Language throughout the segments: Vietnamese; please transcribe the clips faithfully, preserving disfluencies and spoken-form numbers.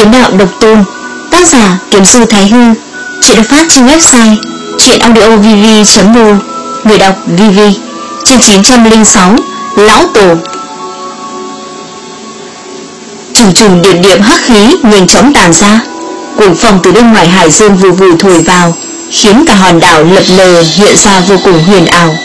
Kiếm đạo độc tôn, tác giả Kiếm sư Thái Hư. Chuyện được phát trên website truyện audio v v chấm m o. Người đọc vê vê. Chương chín trăm lẻ sáu, Lão Tổ. Trùng trùng điệp điệp hắc khí nhanh chóng tàn ra, cuồng phong từ bên ngoài hải dương vù vù thổi vào, khiến cả hòn đảo lập lờ hiện ra vô cùng huyền ảo.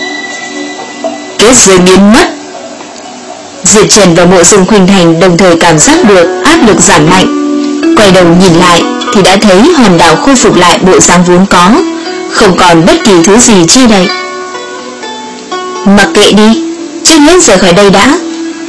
Kết giới biến mất. Diệp Trần và Mộ Dung Khuynh Thành đồng thời cảm giác được áp lực giảm mạnh. Quay đầu nhìn lại thì đã thấy hòn đảo khôi phục lại bộ dáng vốn có, không còn bất kỳ thứ gì che đậy. Mặc kệ đi, trước hết rời khỏi đây đã.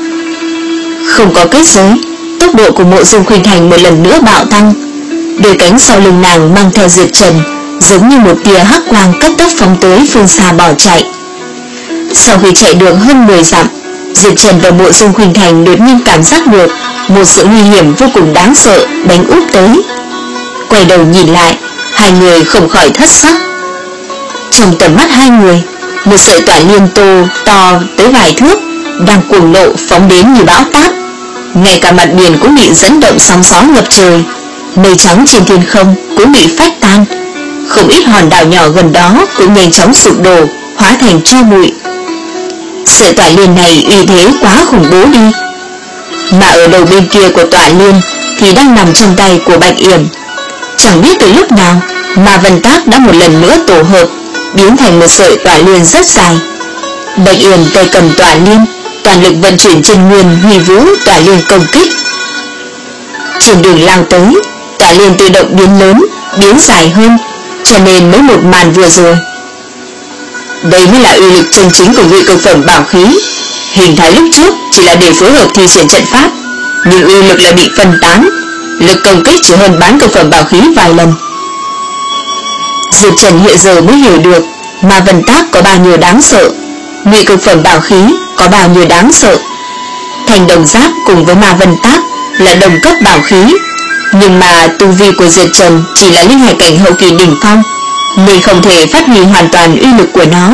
Không có kết giới, tốc độ của Mộ Dung Khuynh Thành một lần nữa bạo tăng. Đôi cánh sau lưng nàng mang theo Diệp Trần, giống như một tia hắc quang cấp tốc phóng tới phương xa bỏ chạy. Sau khi chạy được hơn mười dặm, Diệp Trần và Mộ Dung Khuynh Thành đột nhiên cảm giác được một sự nguy hiểm vô cùng đáng sợ đánh úp tới. Quay đầu nhìn lại, hai người không khỏi thất sắc. Trong tầm mắt hai người, một sợi tỏa liên tô to tới vài thước đang cuồng nộ phóng đến như bão táp. Ngay cả mặt biển cũng bị dẫn động sóng gió ngập trời, mây trắng trên thiên không cũng bị phách tan. Không ít hòn đảo nhỏ gần đó cũng nhanh chóng sụp đổ, hóa thành tro bụi. Sợi tỏa liên này uy thế quá khủng bố đi. Mà ở đầu bên kia của tỏa liên thì đang nằm trong tay của Bạch Yểm. Chẳng biết từ lúc nào mà Vân Tác đã một lần nữa tổ hợp, biến thành một sợi tỏa liên rất dài. Bạch Yểm tay cầm tỏa liên, toàn lực vận chuyển chân nguyên huy vũ tỏa liên công kích. Trên đường lao tới, tỏa liên tự động biến lớn, biến dài hơn, cho nên mới một màn vừa rồi. Đây mới là uy lực chân chính của vị cực phẩm bảo khí. Hình thái lúc trước chỉ là để phối hợp thi triển trận pháp, nhưng uy lực lại bị phân tán, lực công kích chỉ hơn bán cực phẩm bảo khí vài lần. Diệp Trần hiện giờ mới hiểu được mà Vân Tác có bao nhiêu đáng sợ, vị cực phẩm bảo khí có bao nhiêu đáng sợ. Thành Đồng Giáp cùng với Ma Vân Tác là đồng cấp bảo khí, nhưng mà tu vi của Diệp Trần chỉ là linh hải cảnh hậu kỳ đỉnh phong, nên không thể phát huy hoàn toàn uy lực của nó.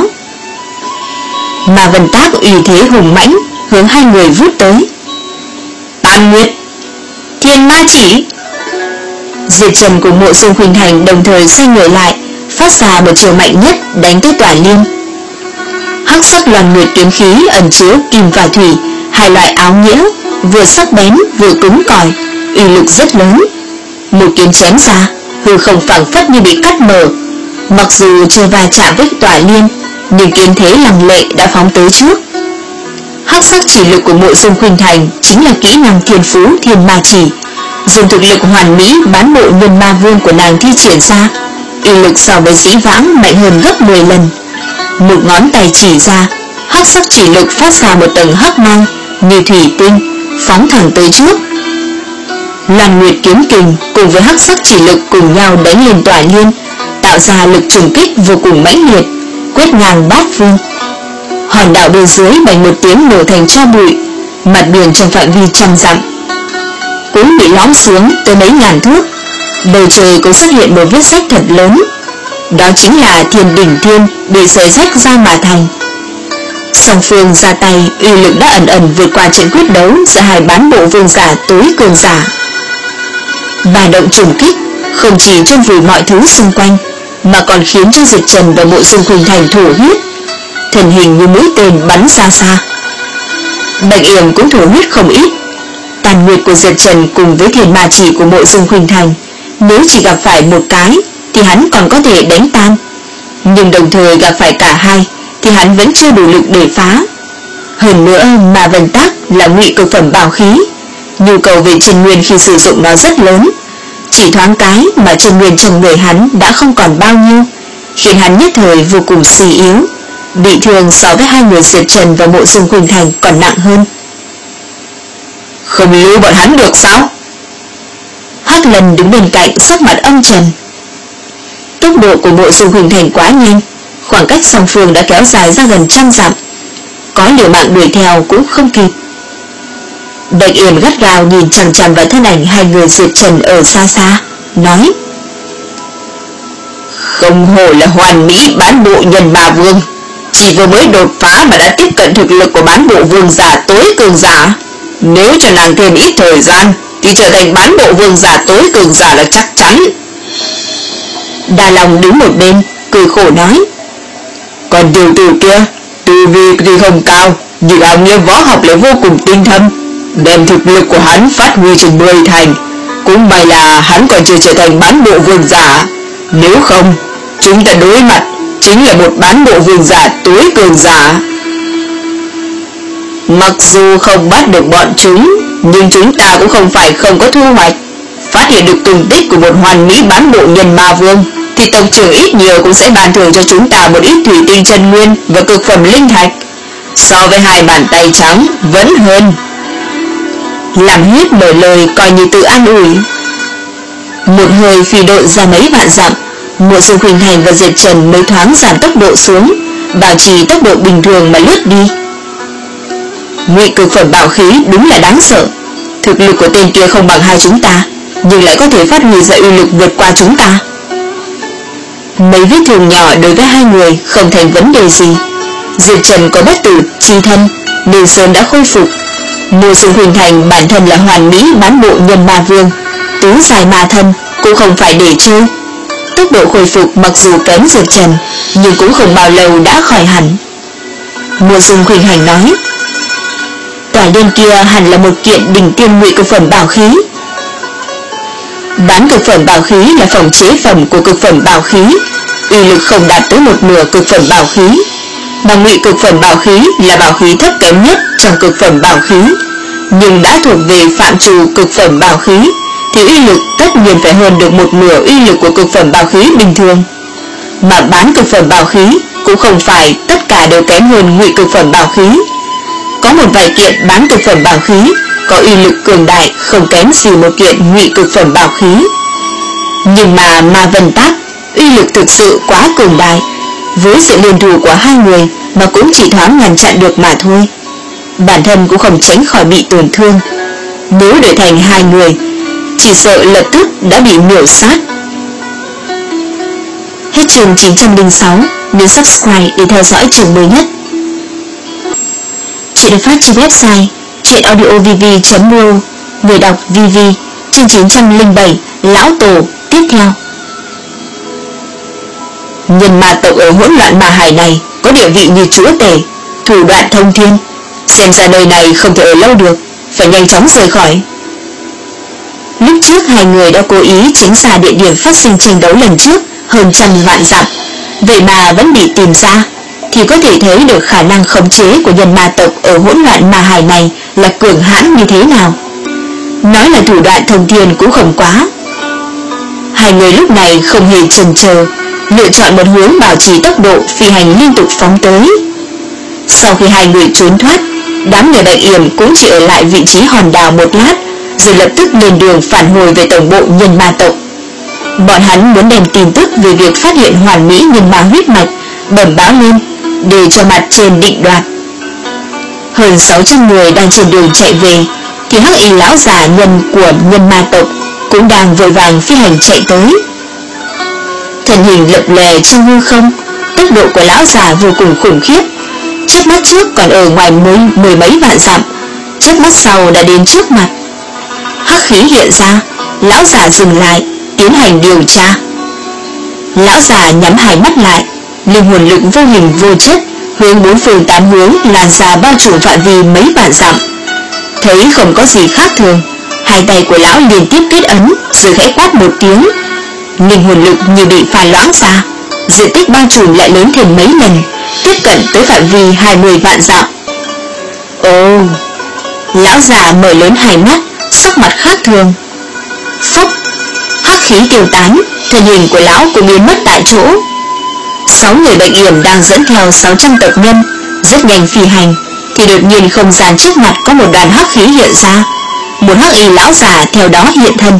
Mà Vân Tác uy thế hùng mãnh hướng hai người vút tới. Tam Nguyệt, Thiên Ma Chỉ. Diệp Trần cùng Mộ Dung Khuynh Thành đồng thời xoay người lại, phát ra một chiều mạnh nhất đánh tới tỏa liên. Hắc sắc loàn nguyệt kiếm khí ẩn chứa kim và thủy, hai loại áo nghĩa, vừa sắc bén vừa cứng cỏi, uy lực rất lớn. Một kiếm chém ra, hư không phảng phất như bị cắt mở. Mặc dù chưa va chạm với tỏa liên, nhưng kiếm thế lăng lệ đã phóng tới trước. Hắc sắc chỉ lực của Mộ Dung Khuynh Thành chính là kỹ năng thiên phú Thiên Ma Chỉ, dùng thực lực hoàn mỹ bán bộ nhân ma vương của nàng thi triển ra, uy lực so với dĩ vãng mạnh hơn gấp mười lần. Một ngón tay chỉ ra, hắc sắc chỉ lực phát ra một tầng hắc mang như thủy tinh, phóng thẳng tới trước. Loan Nguyệt kiếm kình cùng với hắc sắc chỉ lực cùng nhau đánh lên tỏa liên, tạo ra lực trùng kích vô cùng mãnh liệt, quét ngang bát phương. Hòn đảo bên dưới bành một tiếng nổ thành tro bụi, mặt biển trong phạm vi trăm dặm cũng bị lõm xuống tới mấy ngàn thước. Bầu trời cũng xuất hiện một vết rách thật lớn, đó chính là Thiên Đỉnh Thiên bị xé rách ra mà thành. Song phương ra tay uy lực đã ẩn ẩn vượt qua trận quyết đấu giữa hai bán bộ vương giả tối cường giả. Bà động trùng kích không chỉ chôn vùi mọi thứ xung quanh, mà còn khiến cho Diệp Trần và Mộ Dung Khuynh Thành thổ huyết, thân hình như mũi tên bắn xa xa. Bạch Yểm cũng thổ huyết không ít. Tàn nguyệt của Diệp Trần cùng với Thiên Ma Chỉ của Mộ Dung Khuynh Thành, nếu chỉ gặp phải một cái thì hắn còn có thể đánh tan, nhưng đồng thời gặp phải cả hai thì hắn vẫn chưa đủ lực để phá. Hơn nữa mà Vân Tác là ngụy cực phẩm bảo khí, nhu cầu về chân nguyên khi sử dụng nó rất lớn. Chỉ thoáng cái mà chân nguyên trong người hắn đã không còn bao nhiêu, khiến hắn nhất thời vô cùng suy yếu, bị thương so với hai người Diệp Trần và Mộ Dung Khuynh Thành còn nặng hơn. Không lưu bọn hắn được sao? Hắc Lần đứng bên cạnh sắc mặt âm trầm. Tốc độ của Mộ Dung Khuynh Thành quá nhanh, khoảng cách song phương đã kéo dài ra gần trăm dặm, có liều mạng đuổi theo cũng không kịp. Bạch Yểm gắt gao nhìn chằm chằm vào thân ảnh hai người Diệp Trần ở xa xa, nói: Không hổ là hoàn mỹ bán bộ nhân ma vương, chỉ vừa mới đột phá mà đã tiếp cận thực lực của bán bộ vương giả tối cường giả. Nếu cho nàng thêm ít thời gian thì trở thành bán bộ vương giả tối cường giả là chắc chắn. Đa Long đứng một bên cười khổ nói: Còn tiểu tử kia tu vi thì không cao, nhưng áo nghĩa võ học lại vô cùng tinh thâm, đem thực lực của hắn phát huy trên mười thành. Cũng may là hắn còn chưa trở thành bán bộ vương giả, nếu không chúng ta đối mặt chính là một bán bộ vương giả tối cường giả. Mặc dù không bắt được bọn chúng, nhưng chúng ta cũng không phải không có thu hoạch. Phát hiện được tung tích của một hoàn mỹ bán bộ nhân ma vương, thì tộc trưởng ít nhiều cũng sẽ ban thưởng cho chúng ta một ít thủy tinh chân nguyên và cực phẩm linh thạch. So với hai bàn tay trắng vẫn hơn. Làm hết mở lời coi như tự an ủi. Một hơi phi đội ra mấy vạn dặm, Mộ Dung Khuynh Thành và Diệp Trần mới thoáng giảm tốc độ xuống, bảo trì tốc độ bình thường mà lướt đi. Ngụy cực phẩm bảo khí đúng là đáng sợ. Thực lực của tên kia không bằng hai chúng ta, nhưng lại có thể phát huy ra uy lực vượt qua chúng ta. Mấy vết thương nhỏ đối với hai người không thành vấn đề gì. Diệp Trần có bất tử chi thân nên sớm đã khôi phục. Mộ Dung Khuynh Thành bản thân là hoàn mỹ bán bộ nhân ma vương, tứ dài ma thân cũng không phải để chơi. Tốc độ khôi phục mặc dù kém Diệp Trần, nhưng cũng không bao lâu đã khỏi hẳn. Mộ Dung Khuynh Thành nói: Tòa liên kia hẳn là một kiện đỉnh tiêm ngụy cực phẩm bảo khí. Bán cực phẩm bảo khí là phòng chế phẩm của cực phẩm bảo khí, uy lực không đạt tới một nửa cực phẩm bảo khí, mà ngụy cực phẩm bảo khí là bảo khí thấp kém nhất trong cực phẩm bảo khí, nhưng đã thuộc về phạm trù cực phẩm bảo khí thì uy lực tất nhiên phải hơn được một nửa uy lực của cực phẩm bảo khí bình thường. Mà bán cực phẩm bảo khí cũng không phải tất cả đều kém hơn ngụy cực phẩm bảo khí. Có một vài kiện bán cực phẩm bảo khí có uy lực cường đại không kém gì một kiện ngụy cực phẩm bảo khí. Nhưng mà Ma Vân Tác uy lực thực sự quá cường đại, với sự liên thủ của hai người mà cũng chỉ thoáng ngăn chặn được mà thôi. Bản thân cũng không tránh khỏi bị tổn thương. Nếu đổi thành hai người, chỉ sợ lập tức đã bị miểu sát. Hết chương chín trăm lẻ sáu, nhấn subscribe để theo dõi chương mới nhất. Chuyện được phát trên website truyệnaudiovv chấm ro. Người đọc vê vê. Chương chín trăm lẻ bảy, Lão Tổ tiếp theo. Nhân ma tộc ở hỗn loạn ma hải này có địa vị như chúa tể, thủ đoạn thông thiên, xem ra nơi này không thể ở lâu được, phải nhanh chóng rời khỏi. Lúc trước hai người đã cố ý tránh xa địa điểm phát sinh tranh đấu lần trước hơn trăm vạn dặm, vậy mà vẫn bị tìm ra, thì có thể thấy được khả năng khống chế của nhân ma tộc ở hỗn loạn ma hải này là cường hãn như thế nào. Nói là thủ đoạn thông thiên cũng không quá. Hai người lúc này không hề chần chờ, lựa chọn một hướng bảo trì tốc độ phi hành liên tục phóng tới. Sau khi hai người trốn thoát, đám người Bạch Yểm cũng chỉ ở lại vị trí hòn đảo một lát, rồi lập tức lên đường phản hồi về tổng bộ nhân ma tộc. Bọn hắn muốn đem tin tức về việc phát hiện hoàn mỹ nhân ma huyết mạch bẩm báo lên, để cho mặt trên định đoạt. Hơn sáu trăm người đang trên đường chạy về, thì hắc y lão già nhân của nhân ma tộc cũng đang vội vàng phi hành chạy tới. Thân hình lập lè trong hư không, tốc độ của lão già vô cùng khủng khiếp. Chớp mắt trước còn ở ngoài mười, mười mấy vạn dặm, chớp mắt sau đã đến trước mặt. Hắc khí hiện ra, lão già dừng lại, tiến hành điều tra. Lão già nhắm hai mắt lại, linh hồn lực vô hình vô chất hướng bốn phương tám hướng lan ra bao trùm phạm vi mấy vạn dặm. Thấy không có gì khác thường, hai tay của lão liên tiếp kết ấn, rồi khẽ quát một tiếng. Linh hồn lực như bị pha loãng ra, diện tích bao trùm lại lớn thêm mấy lần, tiếp cận tới phạm vi hai mươi vạn dặm. Ồ! Lão già mở lớn hai mắt, sắc mặt khác thường. Phốc! Hắc khí tiêu tán, thân hình của lão cũng biến mất tại chỗ. Sáu người Bạch Yểm đang dẫn theo sáu trăm tộc nhân rất nhanh phi hành, thì đột nhiên không gian trước mặt có một đoàn hắc khí hiện ra. Một hắc y lão già theo đó hiện thân.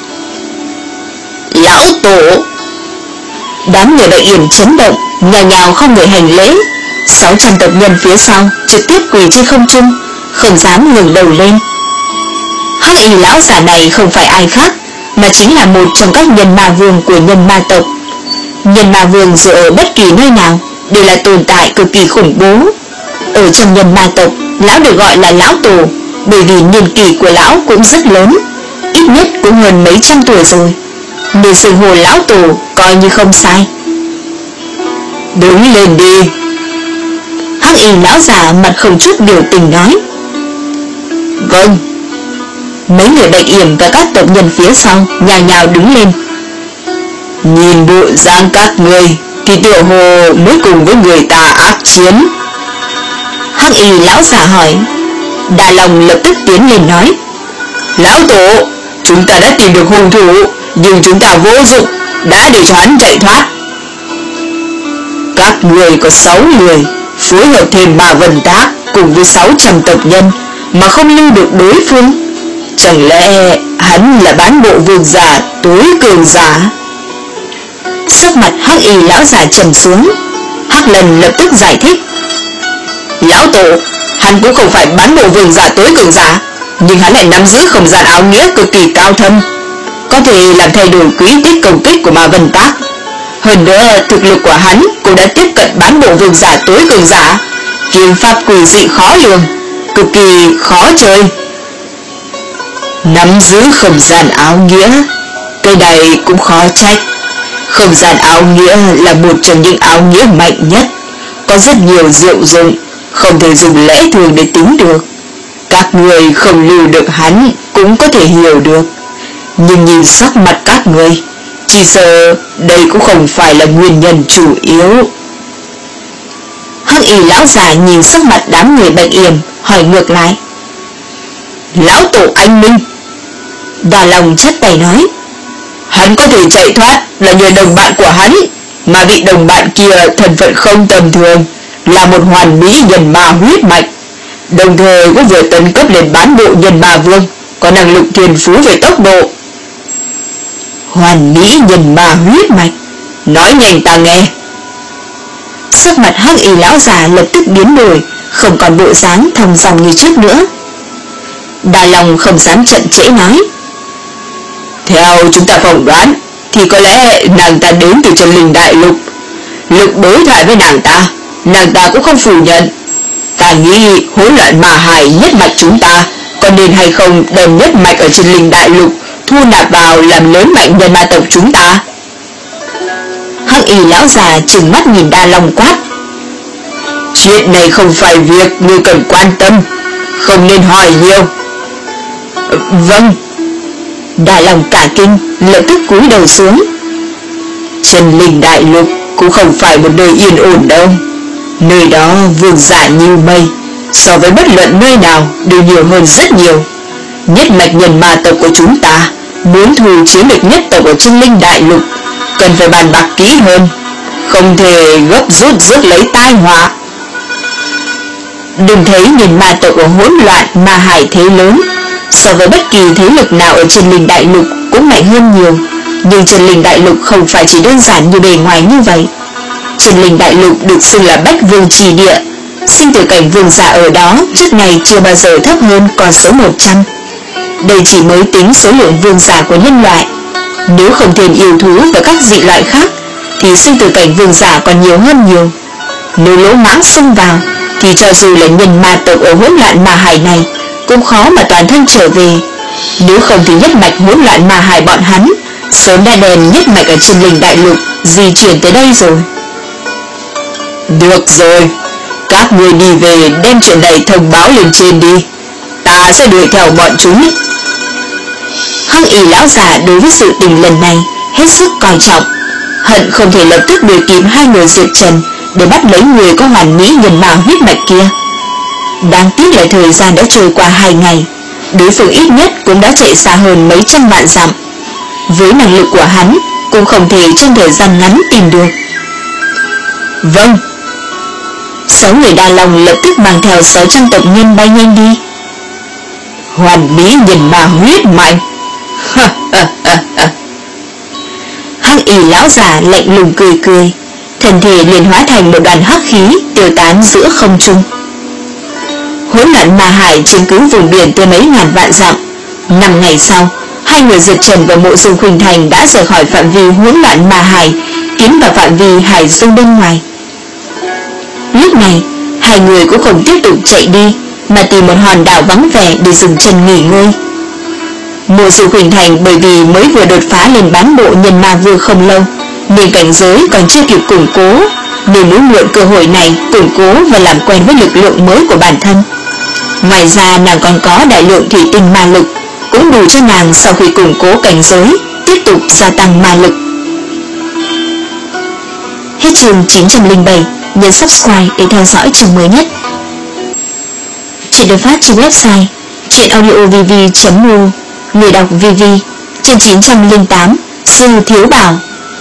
Lão Tổ! Đám người Bạch Yểm chấn động, nhào nhào không người hành lễ. Sáu trăm tộc nhân phía sau trực tiếp quỳ trên không trung, không dám ngẩng đầu lên. Hắc y lão già này không phải ai khác, mà chính là một trong các nhân ma vương của nhân ma tộc. Nhân ma vương dù ở bất kỳ nơi nào đều là tồn tại cực kỳ khủng bố. Ở trong nhân ma tộc, lão được gọi là Lão Tổ, bởi vì niên kỷ của lão cũng rất lớn, ít nhất cũng hơn mấy trăm tuổi rồi, nên xưng hô lão tổ coi như không sai. Đứng lên đi. Hắc y lão già mặt không chút biểu tình nói. Vâng. Mấy người Bạch Yểm và các tộc nhân phía sau nhào nhào đứng lên. Nhìn bộ dáng các người thì tiểu hồ mới cùng với người ta ác chiến. Hắc y lão già hỏi. Đà Long lập tức tiến lên nói. Lão tổ, chúng ta đã tìm được hung thủ, nhưng chúng ta vô dụng, đã để cho hắn chạy thoát. Các người có sáu người, phối hợp thêm ba vần tác cùng với sáu trăm tộc nhân mà không lưu được đối phương. Chẳng lẽ hắn là bán bộ vương giả tối cường giả? Sắc mặt Hắc y lão già trầm xuống. Hắc Lần lập tức giải thích. Lão tổ, hắn cũng không phải bán bộ vương giả tối cường giả, nhưng hắn lại nắm giữ không gian áo nghĩa cực kỳ cao thâm, có thể làm thay đổi quỹ tích công kích của Ma Vân Tác. Hơn nữa thực lực của hắn cũng đã tiếp cận bán bộ vương giả tối cường giả, kiếm pháp quỷ dị khó lường, cực kỳ khó chơi. Nắm giữ không gian áo nghĩa, cái này cũng khó trách. Không gian áo nghĩa là một trong những áo nghĩa mạnh nhất, có rất nhiều diệu dụng, không thể dùng lẽ thường để tính được. Các người không lưu được hắn cũng có thể hiểu được, nhưng nhìn sắc mặt các người, chỉ sợ đây cũng không phải là nguyên nhân chủ yếu. Hắc y lão già nhìn sắc mặt đám người Bạch Yểm, hỏi ngược lại. Lão tổ anh minh. Đà Long chắp tay nói. Hắn có thể chạy thoát là nhờ đồng bạn của hắn, mà vị đồng bạn kia thân phận không tầm thường, là một hoàn mỹ nhân ma huyết mạch, đồng thời cũng vừa tấn cấp lên bán bộ nhân ma vương, có năng lực thiên phú về tốc độ. Hoàn mỹ nhân ma huyết mạch, nói nhanh ta nghe. Sắc mặt Hắc y lão già lập tức biến đổi, không còn bộ dáng thong dong như trước nữa. Đà Long không dám chậm trễ nói. Theo chúng ta phỏng đoán thì có lẽ nàng ta đến từ chân linh đại lục. Lực đối thoại với nàng ta, nàng ta cũng không phủ nhận. Ta nghĩ hỗn loạn ma hài nhất mạch chúng ta có nên hay không đem nhất mạch ở chân linh đại lục thu nạp vào làm lớn mạnh nhân ma tộc chúng ta. Hắc y lão già trừng mắt nhìn Đà Long quát. Chuyện này không phải việc ngươi cần quan tâm, không nên hỏi nhiều. Vâng. Đà Long cả kinh, lập tức cúi đầu xuống. Chân linh đại lục cũng không phải một nơi yên ổn đâu. Nơi đó vương giả như mây, so với bất luận nơi nào đều nhiều hơn rất nhiều. Nhất mạch nhân ma tộc của chúng ta muốn thu chiếm được nhất tộc ở chân linh đại lục, cần phải bàn bạc kỹ hơn, không thể gấp rút rước lấy tai họa. Đừng thấy nhân ma tộc ở hỗn loạn ma hải thế lớn, so với bất kỳ thế lực nào ở chân linh đại lục cũng mạnh hơn nhiều, nhưng chân linh đại lục không phải chỉ đơn giản như bề ngoài như vậy. Chân linh đại lục được xưng là bách vương trì địa, sinh tử cảnh vương giả ở đó trước này chưa bao giờ thấp hơn con số một trăm. Đây chỉ mới tính số lượng vương giả của nhân loại, nếu không thêm yêu thú và các dị loại khác thì sinh tử cảnh vương giả còn nhiều hơn nhiều. Nếu lỗ mãng xông vào thì cho dù là nhân ma tộc ở hỗn loạn ma hải này cũng khó mà toàn thân trở về. Nếu không thì nhất mạch hỗn loạn ma hải bọn hắn sớm đã đem nhất mạch ở chân linh đại lục di chuyển tới đây rồi. Được rồi, các người đi về đem chuyện này thông báo lên trên đi, ta sẽ đuổi theo bọn chúng. Hắc y lão già đối với sự tình lần này hết sức coi trọng, hận không thể lập tức đuổi kịp hai người Diệp Trần để bắt lấy người có hoàn mỹ nhân ma huyết mạch kia. Đáng tiếc là thời gian đã trôi qua hai ngày, đối phương ít nhất cũng đã chạy xa hơn mấy trăm vạn dặm. Với năng lực của hắn cũng không thể trong thời gian ngắn tìm được. Vâng. Sáu người Đà Long lập tức mang theo sáu trăm tộc nhân bay nhanh đi. Hoàn mỹ nhân ma huyết mạnh. Hắc y lão già lạnh lùng cười cười, thân thể liền hóa thành một đoàn hắc khí tiêu tán giữa không trung. Hỗn loạn ma hải chiếm cứ vùng biển tới mấy ngàn vạn dặm. Năm ngày sau, hai người Diệp Trần và Mộ Dương Khuynh Thành đã rời khỏi phạm vi hỗn loạn ma hải, tiến vào phạm vi hải dương bên ngoài. Lúc này, hai người cũng không tiếp tục chạy đi, mà tìm một hòn đảo vắng vẻ để dừng chân nghỉ ngơi. Mộ Dung Khuynh Thành bởi vì mới vừa đột phá lên bán bộ nhân ma vương không lâu, nên cảnh giới còn chưa kịp củng cố, nên muốn mượn cơ hội này củng cố và làm quen với lực lượng mới của bản thân. Ngoài ra nàng còn có đại lượng thủy tinh ma lực, cũng đủ cho nàng sau khi củng cố cảnh giới tiếp tục gia tăng ma lực. Hết chương chín trăm lẻ bảy, nhấn subscribe để theo dõi chương mới nhất. Chuyện được phát trên website truyệnaudiovv chấm mu, người đọc vê vê. Chương chín trăm lẻ tám, Sư Thiếu Bảo.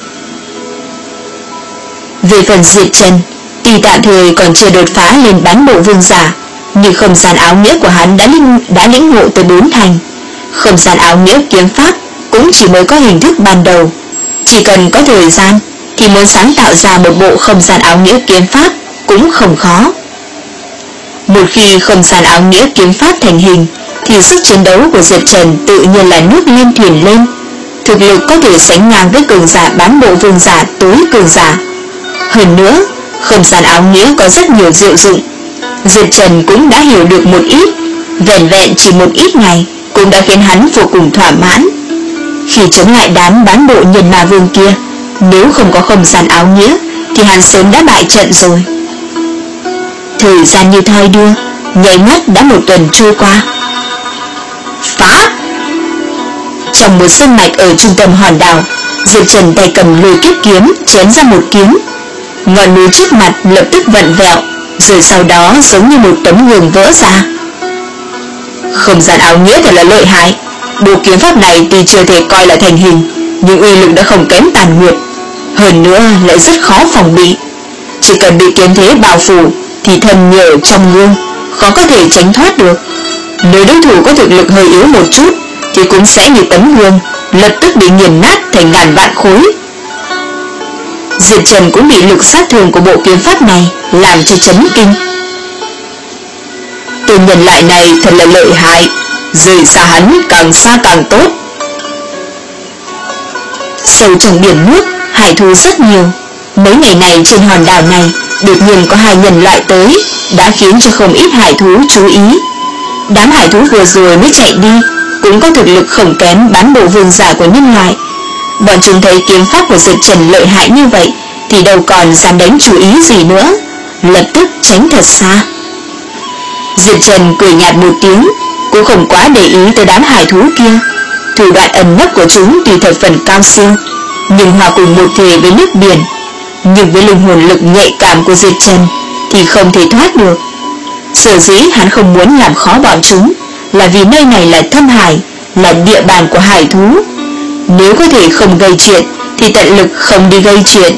Về phần Diệt Trần, tuy tạm thời còn chưa đột phá lên bán bộ vương giả, nhưng không gian áo nghĩa của hắn đã linh đã lĩnh ngộ tới bốn thành. Không gian áo nghĩa kiếm pháp cũng chỉ mới có hình thức ban đầu, chỉ cần có thời gian thì muốn sáng tạo ra một bộ không gian áo nghĩa kiếm pháp cũng không khó. Một khi không gian áo nghĩa kiếm pháp thành hình, thì sức chiến đấu của Diệt Trần tự nhiên là nước lên thuyền lên, thực lực có thể sánh ngang với cường giả bán bộ vương giả tối cường giả. Hơn nữa, không gian áo nghĩa có rất nhiều diệu dụng, Diệt Trần cũng đã hiểu được một ít, vẻn vẹn chỉ một ít ngày cũng đã khiến hắn vô cùng thỏa mãn. Khi chống lại đám bán bộ nhân ma vương kia, nếu không có không gian áo nghĩa thì hắn sớm đã bại trận rồi. Thời gian như thoi đưa, nháy mắt đã một tuần trôi qua. Phá! Trong một sơn mạch ở trung tâm hòn đảo, Diệp Trần tay cầm lôi kiếp kiếm chém ra một kiếm. Ngọn núi trước mặt lập tức vặn vẹo, rồi sau đó giống như một tấm gương vỡ ra. Không gian áo nghĩa thật là lợi hại. Bộ kiếm pháp này tuy chưa thể coi là thành hình, nhưng uy lực đã không kém Tàn Nguyệt, hơn nữa lại rất khó phòng bị. Chỉ cần bị kiếm thế bao phủ thì thần nhờ trong gương khó có thể tránh thoát được. Nếu đối thủ có thực lực hơi yếu một chút thì cũng sẽ như tấm gương, lập tức bị nghiền nát thành ngàn vạn khối. Diệp Trần cũng bị lực sát thương của bộ kiếm pháp này làm cho chấn kinh. Tên nhân loại này thật là lợi hại, rời xa hắn càng xa càng tốt. Sâu trong biển nước, hải thú rất nhiều. Mấy ngày này trên hòn đảo này đột nhiên có hai nhân loại tới, đã khiến cho không ít hải thú chú ý. Đám hải thú vừa rồi mới chạy đi cũng có thực lực không kém bán bộ vương giả của nhân loại. Bọn chúng thấy kiếm pháp của Diệp Trần lợi hại như vậy thì đâu còn dám đánh chú ý gì nữa, lập tức tránh thật xa. Diệp Trần cười nhạt một tiếng, cũng không quá để ý tới đám hải thú kia. Thủ đoạn ẩn nấp của chúng tùy thập phần cao siêu, nhưng hòa cùng một thể với nước biển. Nhưng với linh hồn lực nhạy cảm của Diệp Trần thì không thể thoát được. Sở dĩ hắn không muốn làm khó bọn chúng là vì nơi này là thâm hải, là địa bàn của hải thú. Nếu có thể không gây chuyện thì tận lực không đi gây chuyện.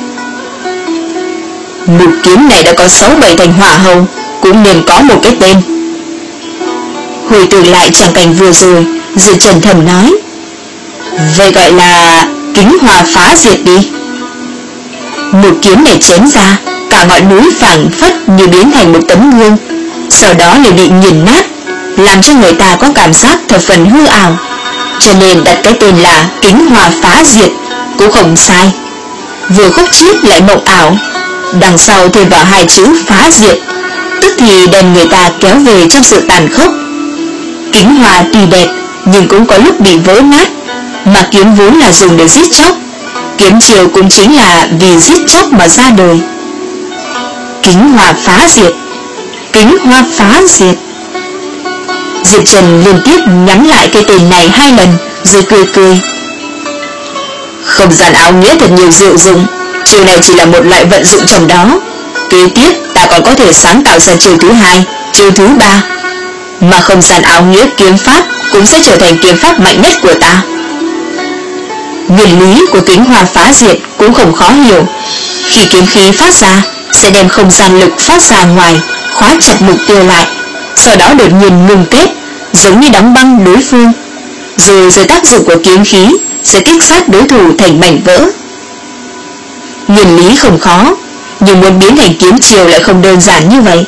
Một kiếm này đã có sáu bảy thành hỏa hầu, cũng nên có một cái tên. Hồi tưởng lại tràng cảnh vừa rồi, Diệp Trần thầm nói, vậy gọi là kính hòa phá diệt đi. Một kiếm này chém ra, cả ngọn núi phảng phất như biến thành một tấm gương, sau đó lại bị nghiền nát, làm cho người ta có cảm giác thập phần hư ảo. Cho nên đặt cái tên là kính hòa phá diệt cũng không sai, vừa khúc chiết lại mộng ảo. Đằng sau thêm vào hai chữ phá diệt, tức thì đem người ta kéo về trong sự tàn khốc. Kính hòa tuy đẹp nhưng cũng có lúc bị vỡ nát, mà kiếm vốn là dùng để giết chóc, kiếm chiều cũng chính là vì giết chóc mà ra đời. Kính hòa phá diệt, kính hoa phá diệt. Diệp Trần liên tiếp nhắm lại cái tên này hai lần rồi cười cười. Không gian áo nghĩa thật nhiều diệu dụng, chiều này chỉ là một loại vận dụng trong đó. Kế tiếp ta còn có thể sáng tạo ra chiều thứ hai, chiều thứ ba, mà không gian áo nghĩa kiếm pháp cũng sẽ trở thành kiếm pháp mạnh nhất của ta. Nguyên lý của kính hoa phá diệt cũng không khó hiểu. Khi kiếm khí phát ra sẽ đem không gian lực phát ra ngoài, khóa chặt mục tiêu lại, sau đó đột nhiên ngừng kết, giống như đóng băng đối phương, rồi dưới tác dụng của kiếm khí sẽ kích sát đối thủ thành mảnh vỡ. Nguyên lý không khó, nhưng muốn biến thành kiếm chiều lại không đơn giản như vậy.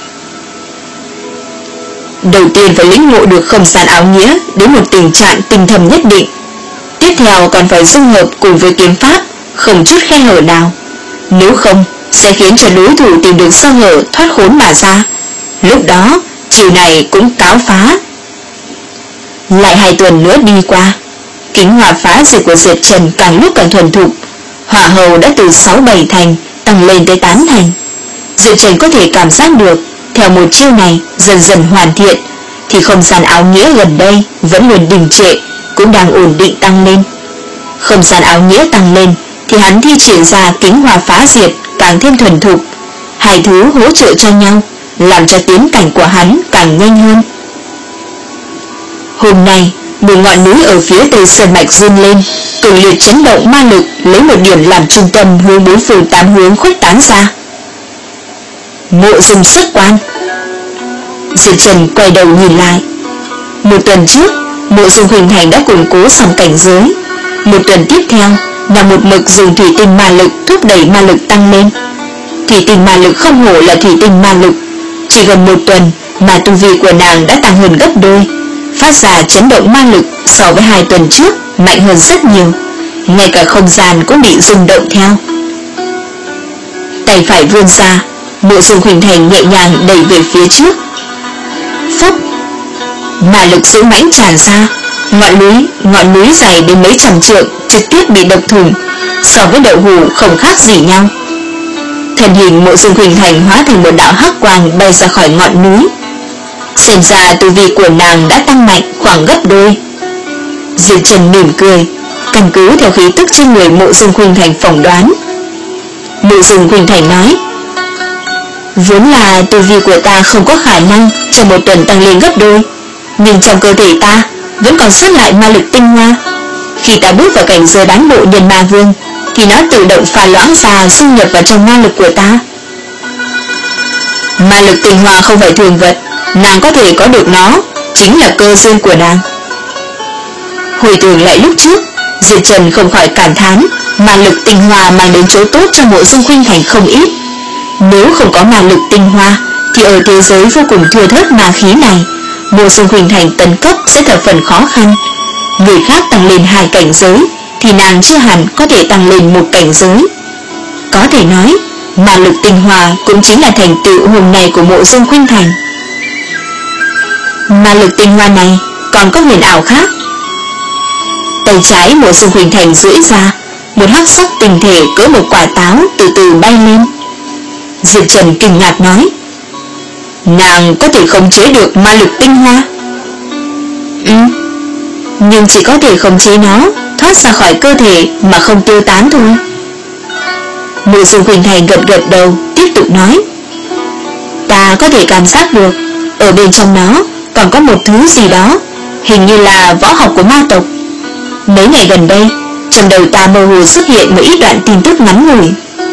Đầu tiên phải lĩnh ngộ được không gian áo nghĩa đến một tình trạng tinh thầm nhất định. Tiếp theo còn phải dung hợp cùng với kiếm pháp, không chút khe hở nào. Nếu không sẽ khiến cho đối thủ tìm được sơ hở thoát khốn mà ra. Lúc đó chiều này cũng cáo phá. Lại hai tuần nữa đi qua, kính hỏa phá diệt của Diệp Trần càng lúc càng thuần thục. Hỏa hầu đã từ sáu bảy thành tăng lên tới tám thành. Diệp Trần có thể cảm giác được, theo một chiêu này dần dần hoàn thiện, thì không gian áo nghĩa gần đây vẫn luôn đình trệ, cũng đang ổn định tăng lên. Không gian áo nghĩa tăng lên, thì hắn thi triển ra kính hỏa phá diệt càng thêm thuần thục. Hai thứ hỗ trợ cho nhau, làm cho tiến cảnh của hắn càng nhanh hơn. Hôm nay, một ngọn núi ở phía tây sơn mạch run lên, cường liệt chấn động ma lực lấy một điểm làm trung tâm hướng bốn phương tám hướng khuếch tán ra. Mộ Dung xuất quan. Diệp Trần quay đầu nhìn lại. Một tuần trước, Mộ Dung Huỳnh Thành đã củng cố xong cảnh giới. Một tuần tiếp theo là một mực dùng thủy tinh ma lực thúc đẩy ma lực tăng lên. Thủy tinh ma lực không hổ là thủy tinh ma lực, chỉ gần một tuần mà tu vi của nàng đã tăng hơn gấp đôi, phát ra chấn động ma lực so với hai tuần trước mạnh hơn rất nhiều, ngay cả không gian cũng bị rung động theo. Tay phải vươn ra, Mộ Dung Huỳnh Thành nhẹ nhàng đẩy về phía trước. Phốc, ma lực dũng mãnh tràn ra, ngọn núi ngọn núi dày đến mấy trăm trượng trực tiếp bị đập thủng, so với đậu hũ không khác gì nhau. Thân hình Mộ Dung Huỳnh Thành hóa thành một đạo hắc quang bay ra khỏi ngọn núi. Xem ra tu vi của nàng đã tăng mạnh khoảng gấp đôi. Diệp Trần mỉm cười, căn cứ theo khí tức trên người Mộ Dung Huỳnh Thành phỏng đoán. Mộ Dung Huỳnh Thành nói: vốn là tu vi của ta không có khả năng trong một tuần tăng lên gấp đôi, nhưng trong cơ thể ta vẫn còn sót lại ma lực tinh hoa. Khi ta bước vào cảnh giới bán bộ nhân ma vương, thì nó tự động pha loãng ra du nhập vào trong ma lực của ta. Ma lực tinh hoa không phải thường vật, nàng có thể có được nó chính là cơ duyên của nàng. Hồi tưởng lại lúc trước, Diệp Trần không khỏi cảm thán, ma lực tinh hoa mang đến chỗ tốt cho Mộ Dung Huỳnh Thành không ít. Nếu không có ma lực tinh hoa, thì ở thế giới vô cùng thưa thớt ma khí này, Mộ Dung Huỳnh Thành tấn cấp sẽ thập phần khó khăn. Người khác tăng lên hai cảnh giới, thì nàng chưa hẳn có thể tăng lên một cảnh giới. Có thể nói, ma lực tinh hoa cũng chính là thành tựu hôm nay của Mộ Dung Huỳnh Thành. Ma lực tinh hoa này còn có huyền ảo khác. Tay trái Mộ Dung Huỳnh Thành duỗi ra, một hắc sắc tinh thể cỡ một quả táo từ từ bay lên. Diệp Trần kinh ngạc nói: nàng có thể khống chế được ma lực tinh hoa? Ừ, nhưng chỉ có thể khống chế nó thoát ra khỏi cơ thể mà không tiêu tán thôi. Mộ Dung Huỳnh Thành gật gật đầu, tiếp tục nói: ta có thể cảm giác được ở bên trong nó còn có một thứ gì đó, hình như là võ học của ma tộc. Mấy ngày gần đây, trong đầu ta mơ hồ xuất hiện một ít đoạn tin tức ngắn ngủi.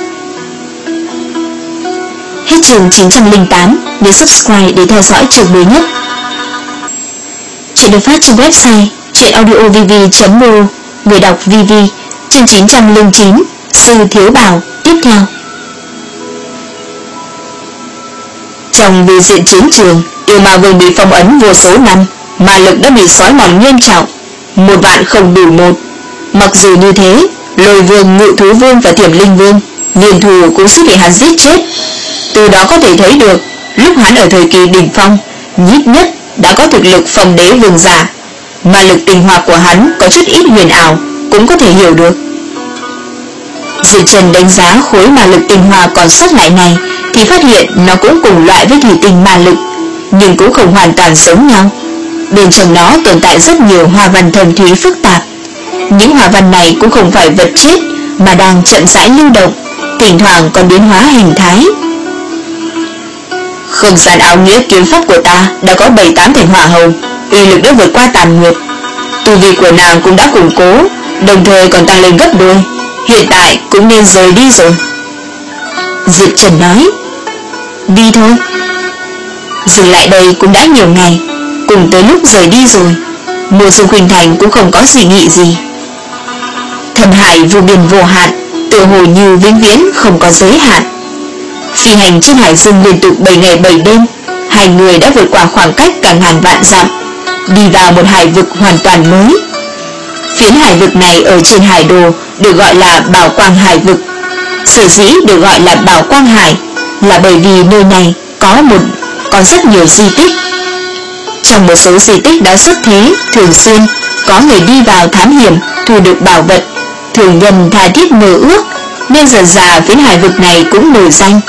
Hết chương chín trăm lẻ tám, nhớ subscribe để theo dõi chương mới nhất. Chuyện được phát trên website chuyenaudiovv chấm mo. Người đọc vê vê. Chương chín trăm lẻ chín, Sư Thiếu Bảo, tiếp theo. Trong vi diện chiến trường, Yêu Ma Vương bị phong ấn vô số năm, ma lực đã bị xói mòn nghiêm trọng, một vạn không đủ một. Mặc dù như thế, Lôi Vương, Ngự Thú Vương và Thiểm Linh Vương liên thủ cũng sẽ bị hắn giết chết. Từ đó có thể thấy được, lúc hắn ở thời kỳ đỉnh phong, ít nhất đã có thực lực phong đế vương giả. Ma lực tinh hoa của hắn có chút ít huyền ảo, cũng có thể hiểu được. Diệp Trần đánh giá khối ma lực tinh hoa còn sót lại này, thì phát hiện nó cũng cùng loại với thủy tinh ma lực, nhưng cũng không hoàn toàn giống nhau. Bên trong nó tồn tại rất nhiều hoa văn thần thúy phức tạp. Những hoa văn này cũng không phải vật chết, mà đang chậm rãi lưu động, thỉnh thoảng còn biến hóa hình thái. Không gian áo nghĩa kiếm pháp của ta đã có bảy tám thành hỏa hầu, uy lực đã vượt qua Tàn Nguyệt. Tu vi của nàng cũng đã củng cố, đồng thời còn tăng lên gấp đôi. Hiện tại cũng nên rời đi rồi. Diệp Trần nói: đi thôi. Dừng lại đây cũng đã nhiều ngày, cùng tới lúc rời đi rồi. Mộ Dung Huỳnh Thành cũng không có suy nghĩ gì. Thần hải vô biên vô hạn, tựa hồ như vĩnh viễn không có giới hạn. Phi hành trên hải dương liên tục bảy ngày bảy đêm, hai người đã vượt qua khoảng cách cả ngàn vạn dặm, đi vào một hải vực hoàn toàn mới. Phiến hải vực này ở trên hải đồ được gọi là Bảo Quang Hải vực. Sở dĩ được gọi là Bảo Quang Hải là bởi vì nơi này có một có rất nhiều di tích. Trong một số di tích đã xuất thế, thường xuyên có người đi vào thám hiểm, thu được bảo vật, thường nhân tha thiết mơ ước, nên dần dà phiến hải vực này cũng nổi danh.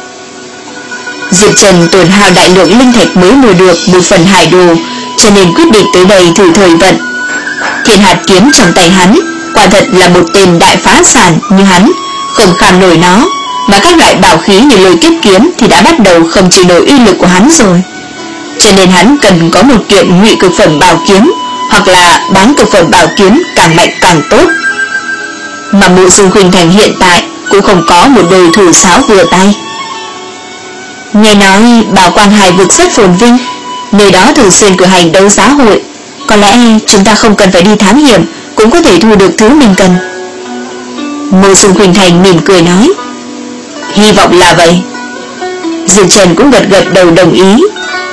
Diệp Trần tổn hao đại lượng linh thạch mới mua được một phần hải đồ, cho nên quyết định tới đây thử thời vận. Thiên hạt kiếm trong tay hắn quả thật là một tên đại phá sản, như hắn không kham nổi nó, mà các loại bảo khí như lôi kiếp kiếm thì đã bắt đầu không chịu nổi uy lực của hắn rồi. Cho nên hắn cần có một kiện ngụy cực phẩm bảo kiếm, hoặc là bán cực phẩm bảo kiếm càng mạnh càng tốt. Mà Mộ Dung Khuynh Thành hiện tại cũng không có một đôi thủ sáo vừa tay. Nghe nói Bảo Quang Hải vực rất phồn vinh, nơi đó thường xuyên cử hành đấu giá hội, có lẽ chúng ta không cần phải đi thám hiểm cũng có thể thu được thứ mình cần. Mộ Dung Khuynh Thành mỉm cười nói. Hy vọng là vậy. Diệp Trần cũng gật gật đầu đồng ý.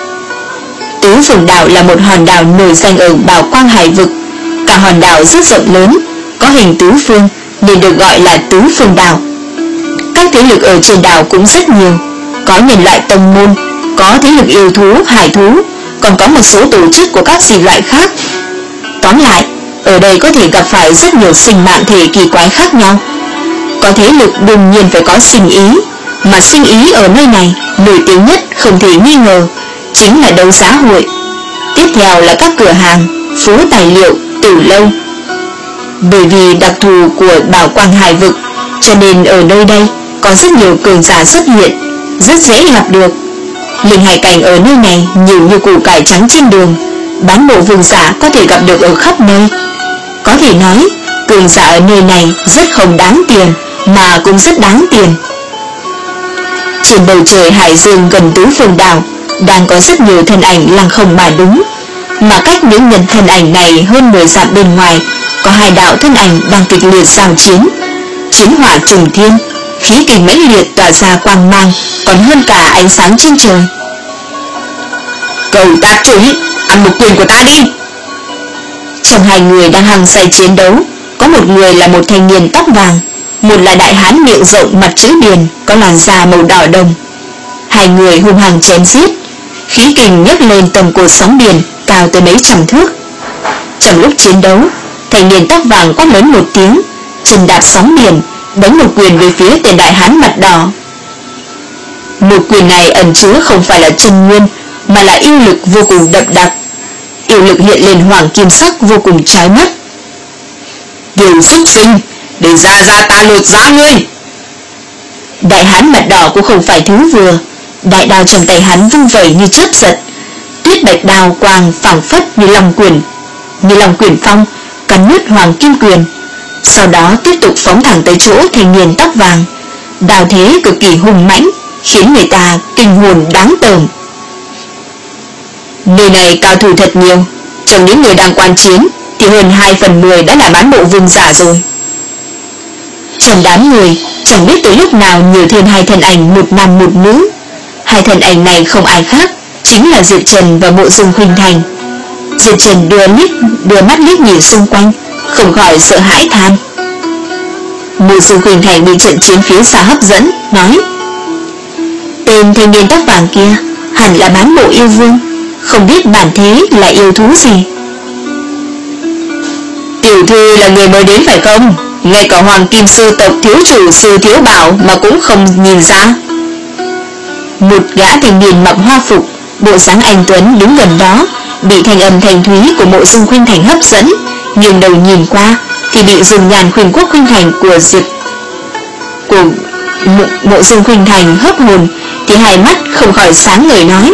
Tứ Phương Đảo là một hòn đảo nổi danh ở Bảo Quang Hải vực. Cả hòn đảo rất rộng lớn, có hình tứ phương nên được gọi là Tứ Phương Đảo. Các thế lực ở trên đảo cũng rất nhiều, có nhân loại tông môn, có thế lực yêu thú, hải thú, còn có một số tổ chức của các dị loại khác. Tóm lại, ở đây có thể gặp phải rất nhiều sinh mạng thể kỳ quái khác nhau. Có thế lực đương nhiên phải có sinh ý, mà sinh ý ở nơi này nổi tiếng nhất không thể nghi ngờ chính là đấu giá hội. Tiếp theo là các cửa hàng, phố tài liệu, tử lâu. Bởi vì đặc thù của Bảo Quang Hải vực, cho nên ở nơi đây có rất nhiều cường giả xuất hiện, rất dễ gặp được. Linh hải cảnh ở nơi này nhiều như củ cải trắng trên đường, bán bộ vương giả có thể gặp được ở khắp nơi. Có thể nói, cường giả ở nơi này rất không đáng tiền, mà cũng rất đáng tiền. Trên bầu trời hải dương gần Tứ Phương Đảo đang có rất nhiều thân ảnh lăng không mà đúng, mà cách những nhân thân ảnh này hơn mười dặm bên ngoài có hai đạo thân ảnh đang kịch liệt giao chiến. Chiến hỏa trùng thiên, khí kình mãnh liệt tỏa ra quang mang còn hơn cả ánh sáng trên trời. Cầu ta trúng, ăn một quyền của ta đi. Trong hai người đang hăng say chiến đấu, có một người là một thanh niên tóc vàng, một là đại hán miệng rộng mặt chữ điền, có làn da màu đỏ đồng. Hai người hung hăng chém giết, khí kình nhấc lên tầm cột sóng biển cao tới mấy trăm thước. Trong lúc chiến đấu, thanh niên tóc vàng quát lớn một tiếng, chân đạp sóng biển, đánh một quyền về phía tên đại hán mặt đỏ. Một quyền này ẩn chứa không phải là chân nguyên, mà là yêu lực vô cùng đậm đặc. Yêu lực hiện lên hoàng kim sắc vô cùng chói mắt. Điều xuất sinh, để ra ra ta lột giá ngươi. Đại hán mặt đỏ cũng không phải thứ vừa, đại đao trong tay hắn vung vẩy như chớp giật, tuyết bạch đao quang phảng phất như long quyền, như long quyền phong cắn nuốt hoàng kim quyền. Sau đó tiếp tục phóng thẳng tới chỗ thanh niên tóc vàng. Đao thế cực kỳ hung mãnh, khiến người ta kinh hồn đáng tởm. Nơi này cao thủ thật nhiều, trong những người đang quan chiến thì hơn hai phần mười đã là bán bộ vương giả rồi. Trong đám người chẳng biết từ lúc nào nhiều thêm hai thân ảnh, một nam một nữ. Hai thân ảnh này không ai khác, chính là Diệp Trần và Mộ Dung Khuynh Thành. Diệp Trần đưa liếc, đưa mắt liếc nhìn xung quanh, không khỏi sợ hãi than. Mộ Dung Khuynh Thành bị trận chiến phía xa hấp dẫn, nói: tên thanh niên tóc vàng kia hẳn là bán bộ yêu vương, không biết bản thế là yêu thú gì. Tiểu thư là người mới đến phải không? Ngay cả Hoàng Kim sư tộc thiếu chủ Sư Thiếu Bảo mà cũng không nhìn ra. Một gã thanh niên mặc hoa phục, bộ dáng anh tuấn đứng gần đó, bị thanh âm thanh thúy của Mộ Dung Khuynh Thành hấp dẫn, nhưng đầu nhìn qua thì bị dùng nhàn khuynh quốc khuynh thành của Diệp của Mộ, Mộ Dung Khuynh Thành hấp hồn, thì hai mắt không khỏi sáng ngời nói: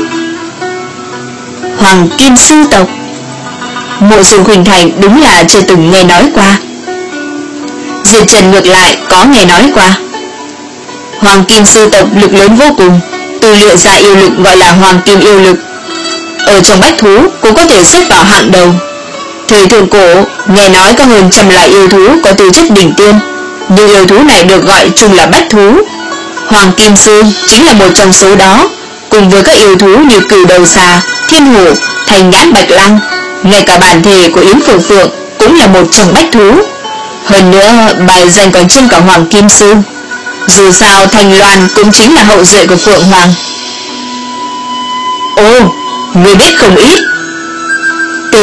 Hoàng Kim sư tộc. Mộ Dung Khuynh Thành đúng là chưa từng nghe nói qua. Diệp Trần ngược lại có nghe nói qua. Hoàng Kim sư tộc lực lớn vô cùng, tu luyện ra yêu lực gọi là Hoàng Kim yêu lực, ở trong bách thú cũng có thể xếp vào hạng đầu. Thời thượng cổ nghe nói có hơn trăm loại yêu thú có tư chất đỉnh tiên, nhưng yêu thú này được gọi chung là bách thú. Hoàng Kim sư chính là một trong số đó, cùng với các yêu thú như cửu đầu xà, thiên hổ, thành nhãn bạch lăng. Ngay cả bản thể của Yến Phượng Phượng cũng là một trong bách thú. Hơn nữa bài danh còn trên cả Hoàng Kim sư. Dù sao Thành Loan cũng chính là hậu duệ của Phượng Hoàng. Ồ, người biết không ít,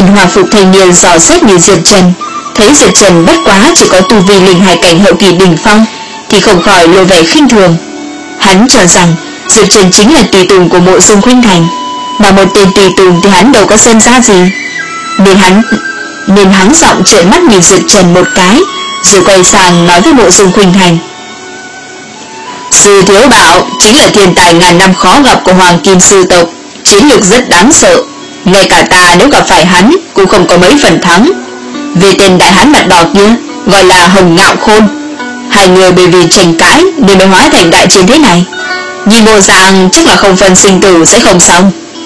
Tên hòa phục thanh niên dò xét nhìn Diệp Trần, thấy Diệp Trần bất quá chỉ có tu vi linh hải cảnh hậu kỳ đỉnh phong, thì không khỏi lộ vẻ khinh thường. Hắn cho rằng Diệp Trần chính là tùy tùng của Mộ Dương Khuynh Thành, mà một tên tùy tùng thì hắn đâu có xem ra gì. Nên hắn nên hắn giọng trợn mắt nhìn Diệp Trần một cái, rồi quay sang nói với Mộ Dương Khuynh Thành: Sư Thiếu Bảo chính là thiên tài ngàn năm khó gặp của Hoàng Kim sư tộc, chiến lược rất đáng sợ, ngay cả ta nếu gặp phải hắn cũng không có mấy phần thắng. Về tên đại hán mặt đỏ kia, gọi là Hồng Ngạo Khôn, hai người bởi vì tranh cãi nên mới hóa thành đại chiến thế này. Nhìn bộ dạng chắc là không phân sinh tử sẽ không xong.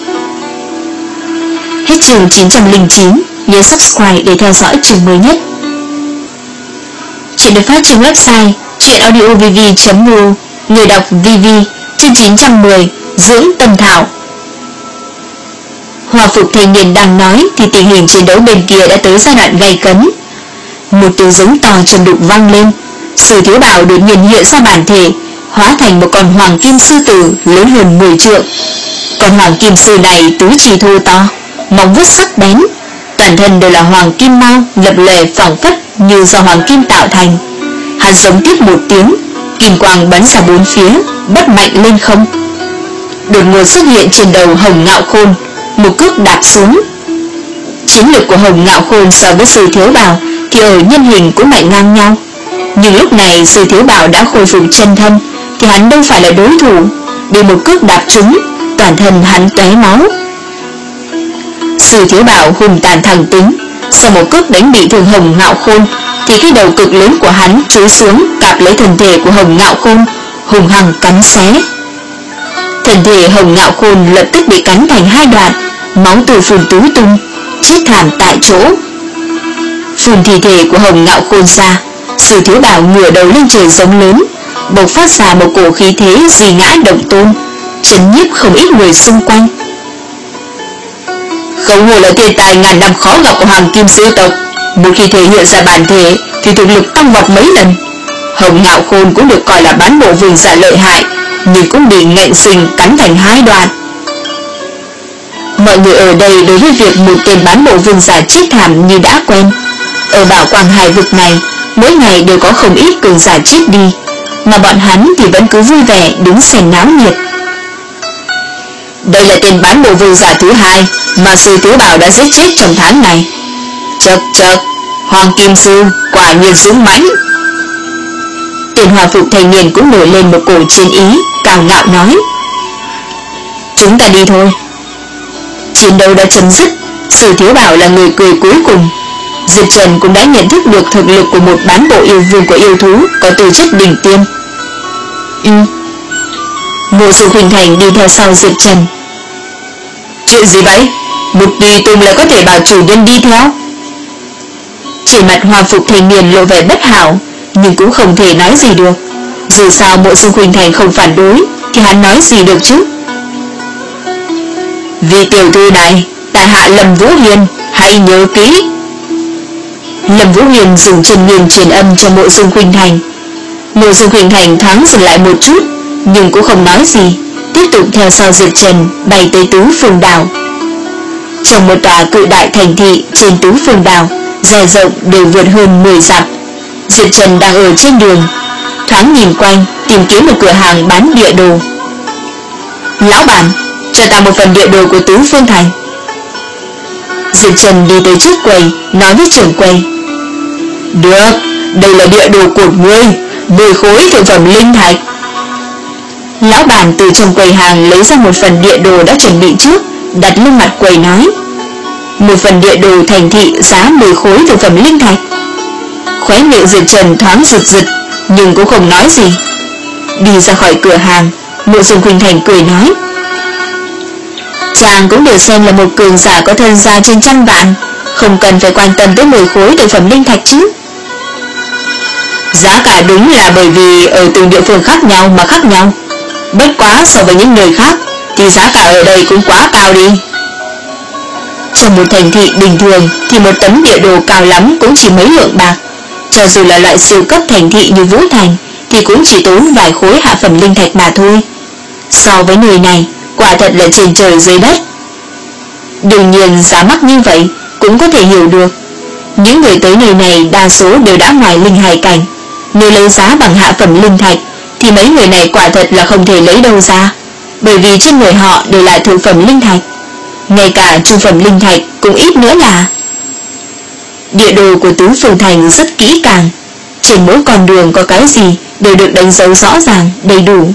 Hết chương chín trăm lẻ chín, nhớ subscribe để theo dõi chương mới nhất. Chuyện được phát trên website truyện audio v v chấm r u, người đọc vê vê, chương chín trăm mười, Dưỡng Tâm Thảo. Hòa phục thanh niên đang nói thì tình hình chiến đấu bên kia đã tới giai đoạn gay cấn. Một tiếng giống to trầm đục vang lên, Sử Thiếu Bảo đột nhiên hiện ra bản thể, hóa thành một con hoàng kim sư tử lớn hơn mười trượng. Con hoàng kim sư này tứ chi thô to, móng vuốt sắc bén, toàn thân đều là hoàng kim mao lập lòe phảng phất như do hoàng kim tạo thành. Hắn giống tiếp một tiếng, kim quang bắn ra bốn phía, bất mạnh lên không. Đột ngột xuất hiện trên đầu Hồng Ngạo Khôn, một cước đạp xuống. Chiến lược của Hồng Ngạo Khôn so với Sử Thiếu Bảo thì ở nhân hình cũng mạnh ngang nhau, nhưng lúc này Sử Thiếu Bảo đã khôi phục chân thân thì hắn đâu phải là đối thủ. Bị một cước đạp trúng, toàn thân hắn tóe máu. Sử Thiếu Bảo hùng tàn thẳng tính, sau một cước đánh bị thương Hồng Ngạo Khôn thì cái đầu cực lớn của hắn chúi xuống cạp lấy thân thể của Hồng Ngạo Khôn, hùng hăng cắn xé. Thân thể Hồng Ngạo Khôn lập tức bị cắn thành hai đoạn, máu tươi phun tứ tung, chết thảm tại chỗ. Phun thi thể của Hồng Ngạo Khôn ra, Sử Thiếu Bảo ngửa đầu lên trời giống lớn, bộc phát ra một cổ khí thế di ngã động tôn, chấn nhiếp không ít người xung quanh. Không hổ là thiên tài ngàn năm khó gặp của Hoàng Kim sư tộc, một khi thể hiện ra bản thể thì thực lực tăng vọt mấy lần. Hồng Ngạo Khôn cũng được coi là bán bộ vương giả lợi hại, nhưng cũng bị nghẹn sinh cắn thành hai đoạn. Mọi người ở đây đối với việc một tên bán bộ vương giả chết thảm như đã quen. Ở Bảo Quang Hải vực này, mỗi ngày đều có không ít cường giả chết đi, mà bọn hắn thì vẫn cứ vui vẻ đứng xem náo nhiệt. Đây là tên bán bộ vương giả thứ hai mà Sư Thiếu Bảo đã giết chết trong tháng này. Chậc chậc, Hoàng Kim sư quả nhiên dũng mãnh. Tên hòa phục thanh niên cũng nổi lên một cổ chiến ý, cao ngạo nói: Chúng ta đi thôi. Chiến đấu đã chấm dứt, Sử Thiếu Bảo là người cười cuối cùng. Diệp Trần cũng đã nhận thức được thực lực của một bán bộ yêu vương của yêu thú có tư chất đỉnh tiêm. Ừ. Mộ Dương Khuynh Thành đi theo sau Diệp Trần. Chuyện gì vậy? Một tùy tùng lại có thể bảo chủ nhân đi theo? Trên mặt hòa phục thanh niên lộ vẻ bất hảo, nhưng cũng không thể nói gì được. Dù sao Mộ Dương Khuynh Thành không phản đối thì hắn nói gì được chứ? Vì tiểu thư này, tại hạ Lâm Vũ Hiền, hãy nhớ kỹ. Lâm Vũ Hiền dùng chân nguyên truyền âm cho Mộ Dương Khuynh Thành. Mộ Dương Khuynh Thành thoáng dừng lại một chút, nhưng cũng không nói gì, tiếp tục theo sau Diệp Trần bay tới Tứ Phương Đảo. Trong một tòa cự đại thành thị trên Tứ Phương Đảo, dài rộng đều vượt hơn mười dặm. Diệp Trần đang ở trên đường, thoáng nhìn quanh tìm kiếm một cửa hàng bán địa đồ. Lão bản, cho ta một phần địa đồ của Tứ Phương Thành. Diệp Trần đi tới trước quầy, nói với trưởng quầy: Được, đây là địa đồ của ngươi, mười khối thượng phẩm linh thạch. Lão bản từ trong quầy hàng lấy ra một phần địa đồ đã chuẩn bị trước, đặt lên mặt quầy nói: Một phần địa đồ thành thị giá mười khối thượng phẩm linh thạch. Khóe miệng Diệp Trần thoáng giật giật, nhưng cũng không nói gì. Đi ra khỏi cửa hàng, Mộ Dương Khuynh Thành cười nói: Chàng cũng được xem là một cường giả có thân gia trên trăm vạn, không cần phải quan tâm tới mười khối thượng phẩm linh thạch chứ. Giá cả đúng là bởi vì ở từng địa phương khác nhau mà khác nhau. Bất quá so với những nơi khác thì giá cả ở đây cũng quá cao đi. Trong một thành thị bình thường thì một tấm địa đồ cao lắm cũng chỉ mấy lượng bạc. Cho dù là loại siêu cấp thành thị như Vũ Thành thì cũng chỉ tốn vài khối hạ phẩm linh thạch mà thôi. So với nơi này, quả thật là trên trời dưới đất. Đương nhiên giá mắc như vậy cũng có thể hiểu được. Những người tới nơi này đa số đều đã ngoài linh hài cảnh. Nếu lấy giá bằng hạ phẩm linh thạch thì mấy người này quả thật là không thể lấy đâu ra, bởi vì trên người họ đều là thượng phẩm linh thạch. Ngay cả trung phẩm linh thạch cũng ít nữa là. Địa đồ của Tứ Phương Thành rất kỹ càng, trên mỗi con đường có cái gì đều được đánh dấu rõ ràng, đầy đủ.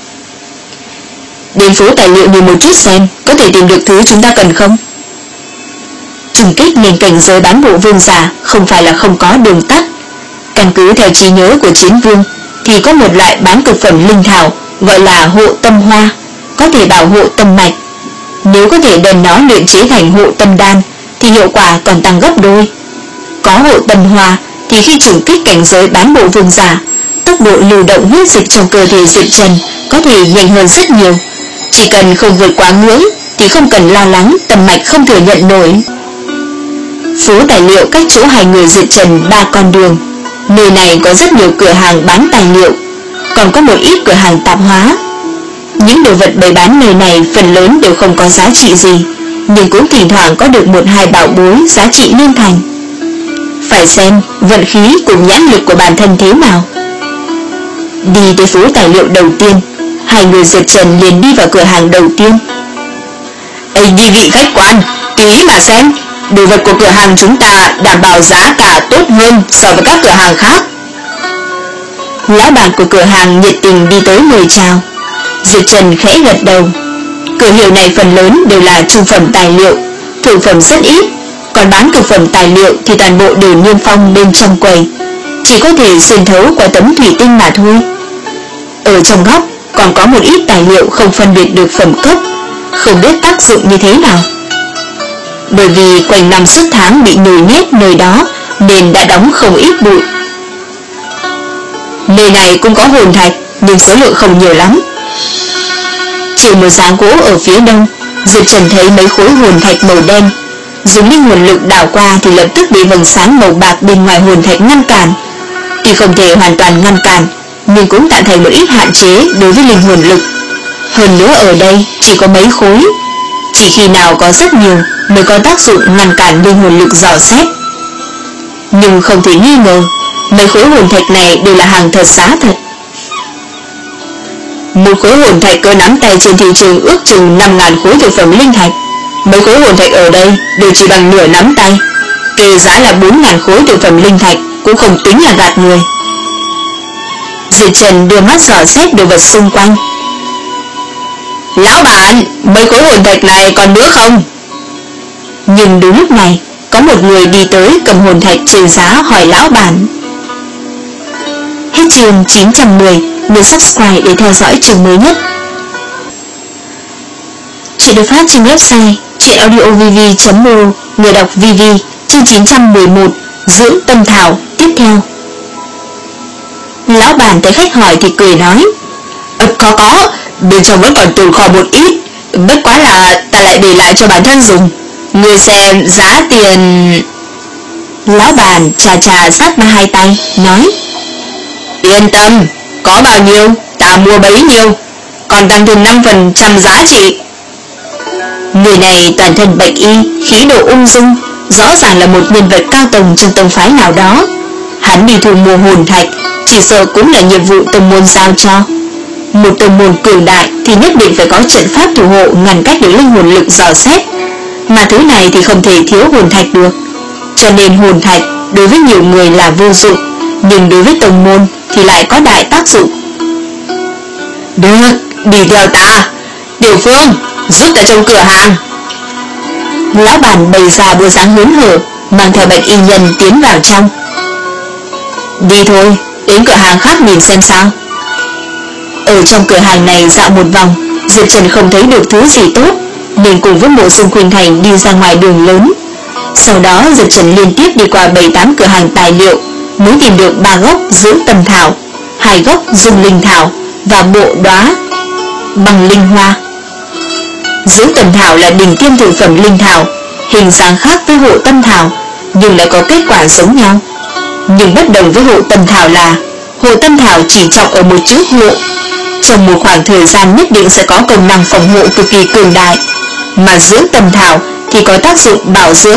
Đến phố tài liệu nhìn một chút xem, có thể tìm được thứ chúng ta cần không? Trùng kích nền cảnh giới bán bộ vương giả không phải là không có đường tắt. Căn cứ theo trí nhớ của Chiến Vương thì có một loại bán cực phẩm linh thảo gọi là hộ tâm hoa, có thể bảo hộ tâm mạch. Nếu có thể đem nó luyện chế thành hộ tâm đan thì hiệu quả còn tăng gấp đôi. Có hộ tâm hoa thì khi trùng kích cảnh giới bán bộ vương giả, tốc độ lưu động huyết dịch trong cơ thể Diệp Trần có thể nhanh hơn rất nhiều. Chỉ cần không vượt quá ngưỡng thì không cần lo lắng tâm mạch không thừa nhận nổi. Phố tài liệu cách chỗ hai người Diệp Trần ba con đường. Nơi này có rất nhiều cửa hàng bán tài liệu, còn có một ít cửa hàng tạp hóa. Những đồ vật bày bán nơi này phần lớn đều không có giá trị gì, nhưng cũng thỉnh thoảng có được một hai bảo bối giá trị liên thành. Phải xem vận khí cùng nhãn lực của bản thân thế nào. Đi tới phố tài liệu đầu tiên, hai người Diệp Trần liền đi vào cửa hàng đầu tiên. Ê đi vị khách quan, tùy ý mà xem, đồ vật của cửa hàng chúng ta đảm bảo giá cả tốt hơn so với các cửa hàng khác. Lão bản của cửa hàng nhiệt tình đi tới mời chào. Diệp Trần khẽ gật đầu. Cửa hiệu này phần lớn đều là trung phẩm tài liệu, thượng phẩm rất ít, còn bán cực phẩm tài liệu thì toàn bộ đều niêm phong bên trong quầy, chỉ có thể xuyên thấu qua tấm thủy tinh mà thôi. Ở trong góc còn có một ít tài liệu không phân biệt được phẩm cấp, không biết tác dụng như thế nào. Bởi vì quanh năm suốt tháng bị nhồi nhét nơi đó nên đã đóng không ít bụi. Nơi này cũng có hồn thạch, nhưng số lượng không nhiều lắm. Chỉ một dáng gỗ ở phía đông, Diệp Trần thấy mấy khối hồn thạch màu đen. Dùng linh hồn lực đảo qua thì lập tức bị vầng sáng màu bạc bên ngoài hồn thạch ngăn cản. Tuy không thể hoàn toàn ngăn cản, nhưng cũng tạo thành một ít hạn chế đối với linh hồn lực. Hơn nữa ở đây chỉ có mấy khối, chỉ khi nào có rất nhiều mới có tác dụng ngăn cản linh hồn lực dò xét. Nhưng không thể nghi ngờ, mấy khối hồn thạch này đều là hàng thật giá thật. Một khối hồn thạch cỡ nắm tay trên thị trường ước chừng năm ngàn khối thực phẩm linh thạch. Mấy khối hồn thạch ở đây đều chỉ bằng nửa nắm tay, kê giá là bốn ngàn khối thực phẩm linh thạch, cũng không tính là gạt người. Diệp Trần đưa mắt dò xét đồ vật xung quanh. Lão bản, mấy khối hồn thạch này còn nữa không? Nhưng đúng lúc này, có một người đi tới cầm hồn thạch trên giá hỏi lão bản. Hết chương chín trăm mười, nhấn subscribe để theo dõi chương mới nhất. Chuyện được phát trên website truyệnaudiovv chấm mô, người đọc vê vê, chương chín trăm mười một, dưỡng tâm thảo, tiếp theo. Lão bản thấy khách hỏi thì cười nói, ờ, có có, bên trong vẫn còn tồn kho một ít, bất quá là ta lại để lại cho bản thân dùng. Người xem giá tiền... Lão bản chà chà sát ba hai tay, nói, yên tâm, có bao nhiêu, ta mua bấy nhiêu, còn tăng thêm năm phần trăm giá trị. Người này toàn thân bạch y, khí độ ung dung, rõ ràng là một nhân vật cao tầng trong tông phái nào đó. Hắn đi thu mua hồn thạch, chỉ sợ cũng là nhiệm vụ tông môn giao cho. Một tông môn cường đại thì nhất định phải có trận pháp thủ hộ ngăn cách được linh hồn lực dò xét, mà thứ này thì không thể thiếu hồn thạch được. Cho nên hồn thạch đối với nhiều người là vô dụng, nhưng đối với tông môn thì lại có đại tác dụng. Được, đi theo ta. Tiểu Phương, giúp ta trong cửa hàng. Lão bản bày ra bộ dáng hớn hở, mang theo bạch y nhân tiến vào trong. Đi thôi, đến cửa hàng khác nhìn xem sao. Ở trong cửa hàng này dạo một vòng, Diệp Trần không thấy được thứ gì tốt, nên cùng với Mộ Dung Khuynh Thành đi ra ngoài đường lớn. Sau đó Diệp Trần liên tiếp đi qua bảy tám cửa hàng tài liệu, mới tìm được ba gốc dưỡng tâm thảo, hai gốc dung linh thảo và bộ đóa bằng linh hoa. Dưỡng tâm thảo là đỉnh tiêm thượng phẩm linh thảo, hình dáng khác với hộ tâm thảo, nhưng lại có kết quả giống nhau. Nhưng bất đồng với hộ tâm thảo là hộ tâm thảo chỉ trọng ở một chữ hộ, trong một khoảng thời gian nhất định sẽ có công năng phòng hộ cực kỳ cường đại, mà dưỡng tâm thảo thì có tác dụng bảo dưỡng,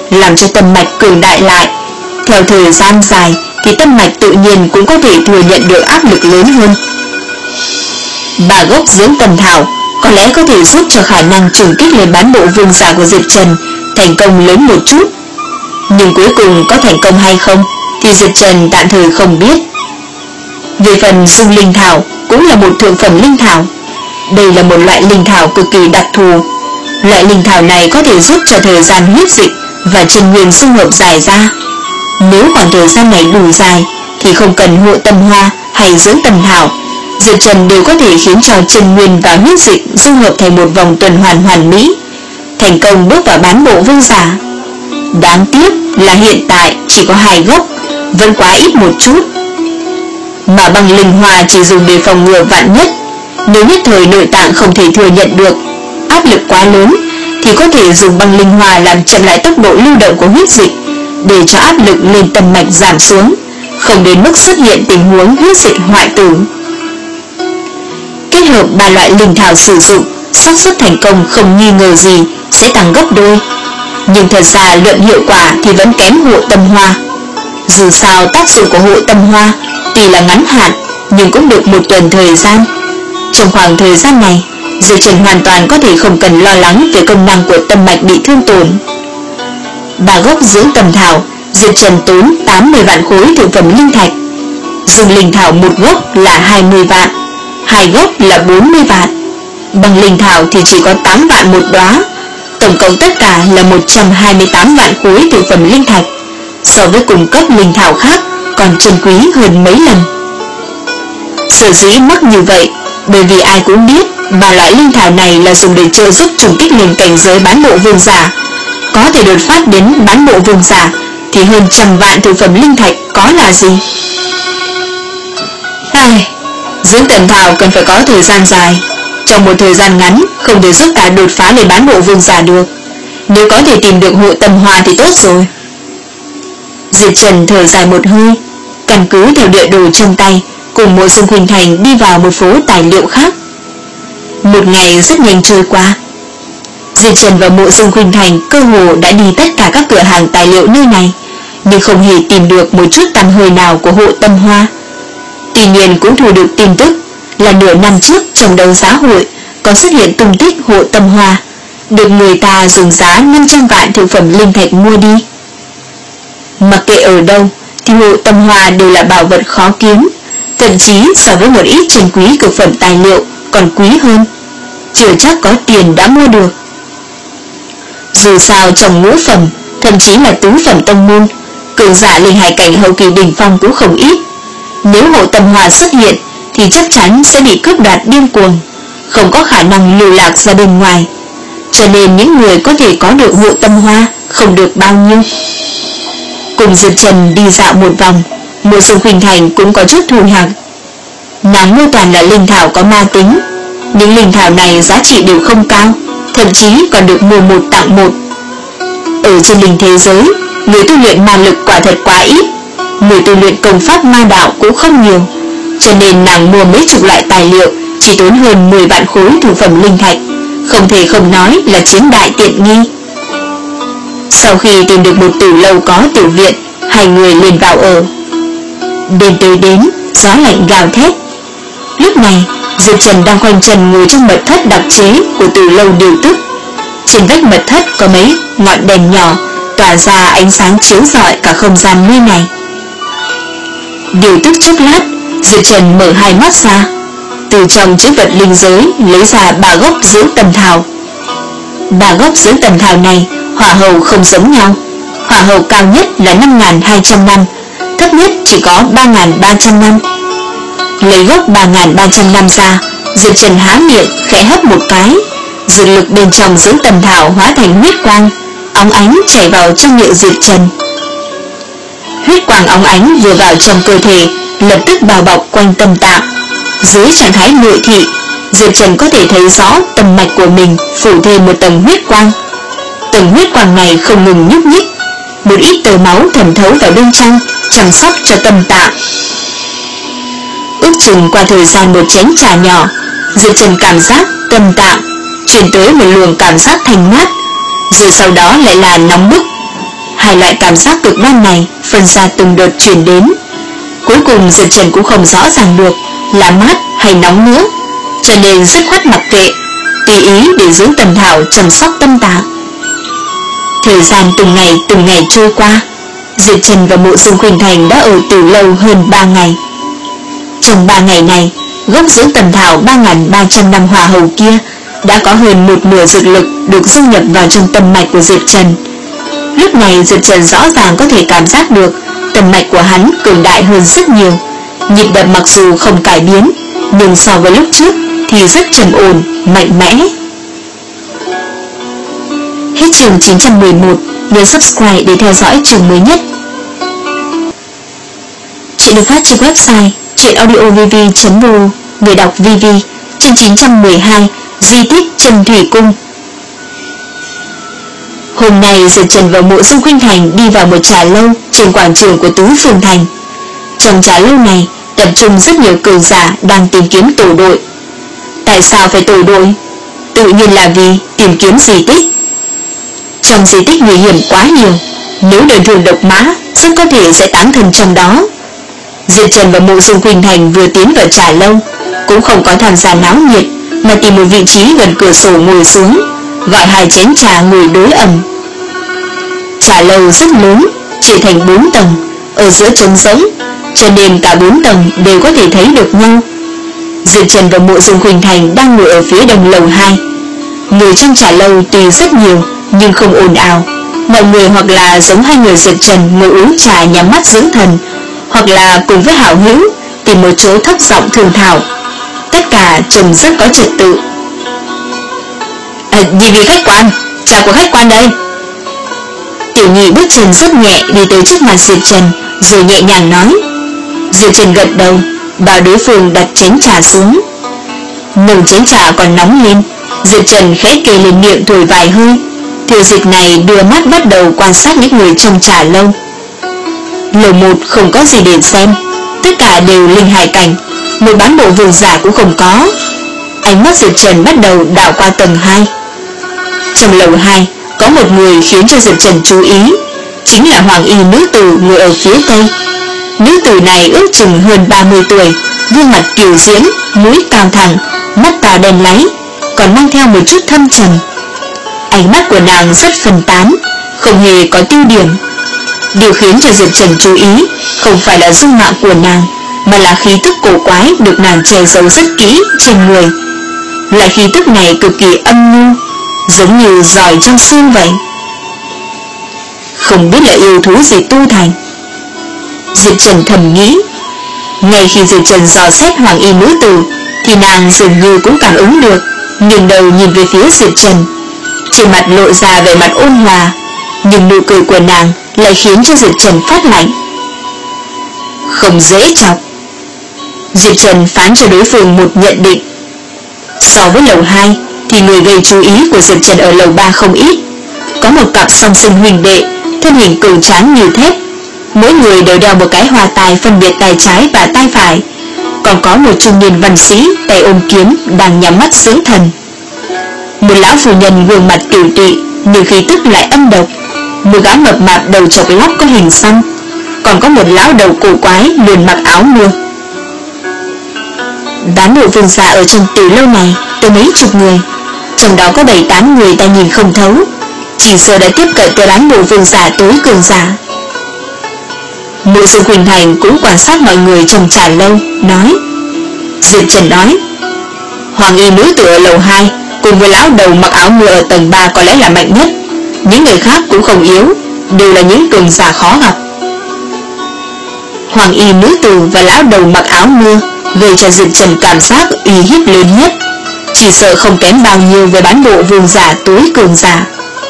làm cho tâm mạch cường đại lại. Theo thời gian dài thì tâm mạch tự nhiên cũng có thể thừa nhận được áp lực lớn hơn. Ba gốc dưỡng tâm thảo có lẽ có thể giúp cho khả năng trùng kích lên bán bộ vương giả của Diệp Trần thành công lớn một chút. Nhưng cuối cùng có thành công hay không thì Diệp Trần tạm thời không biết. Về phần dung linh thảo cũng là một thượng phẩm linh thảo. Đây là một loại linh thảo cực kỳ đặc thù. Loại linh thảo này có thể giúp cho thời gian huyết dịch và chân nguyên dung hợp dài ra. Nếu khoảng thời gian này đủ dài thì không cần hộ tâm hoa hay dưỡng tâm thảo, Diệp Trần đều có thể khiến cho chân nguyên và huyết dịch dung hợp thành một vòng tuần hoàn hoàn mỹ, thành công bước vào bán bộ vương giả. Đáng tiếc là hiện tại chỉ có hai gốc, vẫn quá ít một chút. Mà băng linh hoa chỉ dùng để phòng ngừa vạn nhất. Nếu nhất thời nội tạng không thể thừa nhận được áp lực quá lớn thì có thể dùng băng linh hoa làm chậm lại tốc độ lưu động của huyết dịch, để cho áp lực lên tâm mạch giảm xuống, không đến mức xuất hiện tình huống huyết dịch hoại tử. Kết hợp ba loại linh thảo sử dụng, xác suất thành công không nghi ngờ gì sẽ tăng gấp đôi. Nhưng thật ra lượng hiệu quả thì vẫn kém hộ tâm hoa. Dù sao tác dụng của hộ tâm hoa tuy là ngắn hạn nhưng cũng được một tuần thời gian. Trong khoảng thời gian này, Diệp Trần hoàn toàn có thể không cần lo lắng về công năng của tâm mạch bị thương tổn. Ba gốc dưỡng tâm thảo, Diệp Trần tốn tám mươi vạn khối thượng phẩm linh thạch. Dùng linh thảo một gốc là hai mươi vạn, hai gốc là bốn mươi vạn. Bằng linh thảo thì chỉ có tám vạn một đóa, tổng cộng tất cả là một trăm hai mươi tám vạn khối thượng phẩm linh thạch. So với cùng cấp linh thảo khác còn chân quý hơn mấy lần. Sở dĩ mắc như vậy bởi vì ai cũng biết ba loại linh thảo này là dùng để trợ giúp trùng kích lên cảnh giới bán bộ vương giả. Có thể đột phát đến bán bộ vương giả thì hơn trăm vạn thượng phẩm linh thạch có là gì. Ai, dưỡng tâm thảo cần phải có thời gian dài. Trong một thời gian ngắn không thể giúp ta đột phá lên bán bộ vương giả được. Nếu có thể tìm được hộ tâm hoa thì tốt rồi. Diệp Trần thở dài một hơi, căn cứ theo địa đồ trong tay, cùng Mộ Dung Khuynh Thành đi vào một phố tài liệu khác. Một ngày rất nhanh trôi qua. Diệp Trần và Mộ Dung Khuynh Thành cơ hồ đã đi tất cả các cửa hàng tài liệu nơi này, nhưng không hề tìm được một chút tăm hơi nào của hộ tâm hoa. Tuy nhiên cũng thu được tin tức là nửa năm trước trong đấu giá hội có xuất hiện tung tích hộ tâm hoa, được người ta dùng giá năm trăm vạn thượng phẩm linh thạch mua đi. Mặc kệ ở đâu thì hộ tâm hoa đều là bảo vật khó kiếm, thậm chí so với một ít chân quý cực phẩm tài liệu còn quý hơn, chưa chắc có tiền đã mua được. Dù sao trong ngũ phẩm, thậm chí là tứ phẩm tông môn, cường giả linh hải cảnh hậu kỳ đỉnh phong cũng không ít. Nếu hộ tâm hoa xuất hiện thì chắc chắn sẽ bị cướp đoạt điên cuồng, không có khả năng lưu lạc ra bên ngoài. Cho nên những người có thể có được hộ tâm hoa không được bao nhiêu. Cùng Diệp Trần đi dạo một vòng, Mộ Dung Khuynh Thành cũng có chút thu hạc. Nàng mua toàn là linh thảo có ma tính. Những linh thảo này giá trị đều không cao, thậm chí còn được mua một tặng một. Ở trên linh thế giới, người tu luyện ma lực quả thật quá ít, người tu luyện công pháp ma đạo cũng không nhiều, cho nên nàng mua mấy chục loại tài liệu chỉ tốn hơn mười vạn khối thượng phẩm linh thạch, không thể không nói là chiếm đại tiện nghi. Sau khi tìm được một tử lâu có tiểu viện, hai người liền vào ở. Đêm tới đến, gió lạnh gào thét. Lúc này, Diệp Trần đang khoanh chân ngồi trong mật thất đặc chế của tử lâu điều tức. Trên vách mật thất có mấy ngọn đèn nhỏ tỏa ra ánh sáng chiếu rọi cả không gian nơi này. Điều tức chốc lát, Diệp Trần mở hai mắt ra, từ trong chữ vật linh giới lấy ra ba gốc dưỡng tâm thảo. Ba gốc dưỡng tâm thảo này hỏa hầu không giống nhau. Hỏa hầu cao nhất là năm nghìn hai trăm năm, thấp nhất chỉ có ba nghìn ba trăm năm. Lấy gốc ba nghìn ba trăm năm ra, Diệp Trần há miệng khẽ hấp một cái, dược lực bên trong dưỡng tâm thảo hóa thành huyết quang, óng ánh chảy vào trong miệng Diệp Trần. Huyết quang óng ánh vừa vào trong cơ thể, lập tức bao bọc quanh tâm tạng. Dưới trạng thái nội thị, Diệp Trần có thể thấy rõ tâm mạch của mình phủ thêm một tầng huyết quang. Tầng huyết quang này không ngừng nhúc nhích, một ít tơ máu thẩm thấu vào bên trong, chăm sóc cho tâm tạng. Ước chừng qua thời gian một chén trà nhỏ, Diệp Trần cảm giác tâm tạng truyền tới một luồng cảm giác thanh mát, rồi sau đó lại là nóng bức. Hai loại cảm giác cực đoan này phân ra từng đợt truyền đến. Cuối cùng Diệp Trần cũng không rõ ràng được là mát hay nóng nữa, cho nên dứt khoát mặc kệ, tùy ý để dưỡng Tần Thảo chăm sóc tâm tạng. Thời gian từng ngày từng ngày trôi qua, Diệp Trần và Mộ Dương Khuynh Thành đã ở từ lâu hơn ba ngày. Trong ba ngày này, gốc dưỡng Tần Thảo ba nghìn ba trăm năm hỏa hầu kia đã có hơn một nửa dược lực được dung nhập vào trong tâm mạch của Diệp Trần. Lúc này Diệp Trần rõ ràng có thể cảm giác được tâm mạch của hắn cường đại hơn rất nhiều. Nhịp đập mặc dù không cải biến, nhưng so với lúc trước thì rất trầm ổn, mạnh mẽ. Hết chương chín trăm mười một, nhớ subscribe để theo dõi chương mới nhất. Chuyện được phát trên website truyệnaudiovv chấm ro, người đọc vê vê. Chương chín trăm mười hai, di tích Trần Thủy Cung. Hôm nay Diệp Trần và Mộ Dương Khuynh Thành đi vào một trà lâu trên quảng trường của Tứ Phương Thành. Trong trà lâu này tập trung rất nhiều cường giả đang tìm kiếm tổ đội. Tại sao phải tổ đội? Tự nhiên là vì tìm kiếm di tích. Trong di tích nguy hiểm quá nhiều, nếu đơn thường độc mã rất có thể sẽ táng thân trong đó. Diệp Trần và Mộ Dương Khuynh Thành vừa tiến vào trà lâu cũng không có tham gia náo nhiệt, mà tìm một vị trí gần cửa sổ ngồi xuống, gọi hai chén trà ngồi đối ẩm. Trà lâu rất lớn, chia thành bốn tầng, ở giữa trống rỗng, cho nên cả bốn tầng đều có thể thấy được nhau. Diệp Trần và Mộ Dương Khuynh Thành đang ngồi ở phía đông lầu hai. Người trong trà lâu tuy rất nhiều nhưng không ồn ào. Mọi người hoặc là giống hai người Diệp Trần ngồi uống trà nhắm mắt dưỡng thần, hoặc là cùng với hảo hữu tìm một chỗ thấp giọng thương thảo. Tất cả trông rất có trật tự. À, vì vị khách quan, trà của khách quan đây. Tiểu Nhị bước chân rất nhẹ đi tới trước mặt Diệp Trần, rồi nhẹ nhàng nói. Diệp Trần gật đầu, bảo đối phương đặt chén trà xuống. Nồng chén trà còn nóng lên, Diệp Trần khẽ kề lên miệng thổi vài hơi. Tiểu Dịch này đưa mắt bắt đầu quan sát những người trong trà lâu. Lầu một không có gì để xem, tất cả đều linh hải cảnh, một bán bộ vương giả cũng không có. Ánh mắt Diệp Trần bắt đầu đảo qua tầng hai. Trong lầu hai có một người khiến cho Diệp Trần chú ý, chính là hoàng y nữ tử ngồi ở phía tây. Nữ tử này ước chừng hơn ba mươi tuổi, gương mặt kiều diễm, mũi cao thẳng, mắt to đen láy, còn mang theo một chút thâm trầm. Ánh mắt của nàng rất phân tán, không hề có tiêu điểm. Điều khiến cho Diệp Trần chú ý không phải là dung mạo của nàng, mà là khí tức cổ quái được nàng che giấu rất kỹ trên người. Loại khí tức này cực kỳ âm nhu, giống như giỏi trong xương vậy. Không biết là yêu thú gì tu thành. Diệp Trần thầm nghĩ. Ngay khi Diệp Trần dò xét hoàng y nữ tử thì nàng dường như cũng cảm ứng được, nghiêng đầu nhìn về phía Diệp Trần. Trên mặt lộ ra vẻ mặt ôn hòa, nhưng nụ cười của nàng lại khiến cho Diệp Trần phát lạnh. Không dễ chọc. Diệp Trần phán cho đối phương một nhận định. So với lầu hai thì người gây chú ý của Diệp Trần ở lầu ba không ít. Có một cặp song sinh huynh đệ, thân hình cường tráng như thép, mỗi người đều đeo một cái hoa tai phân biệt tay trái và tay phải. Còn có một trung niên văn sĩ tay ôm kiếm đang nhắm mắt dưỡng thần. Một lão phu nhân gương mặt tiểu tụy nhưng khí tức lại âm độc. Một gã mập mạp đầu chọc lóc có hình xăm. Còn có một lão đầu cổ quái luôn mặc áo mưa. Bán bộ vương giả ở trong từ lâu này tới mấy chục người, trong đó có bảy tám người ta nhìn không thấu, chỉ sợ đã tiếp cận tới bán bộ vương giả tối cường giả. Mộ Dương Khuynh Thành cũng quan sát mọi người trong trà lâu, nói. Diệp Trần nói, hoàng y nữ tử ở lầu hai cùng với lão đầu mặc áo mưa ở tầng ba có lẽ là mạnh nhất, những người khác cũng không yếu, đều là những cường giả khó gặp. Hoàng y nữ tử và lão đầu mặc áo mưa gây cho Diệp Trần cảm giác uy hiếp lớn nhất, chỉ sợ không kém bao nhiêu về bán bộ vương giả tối cường giả.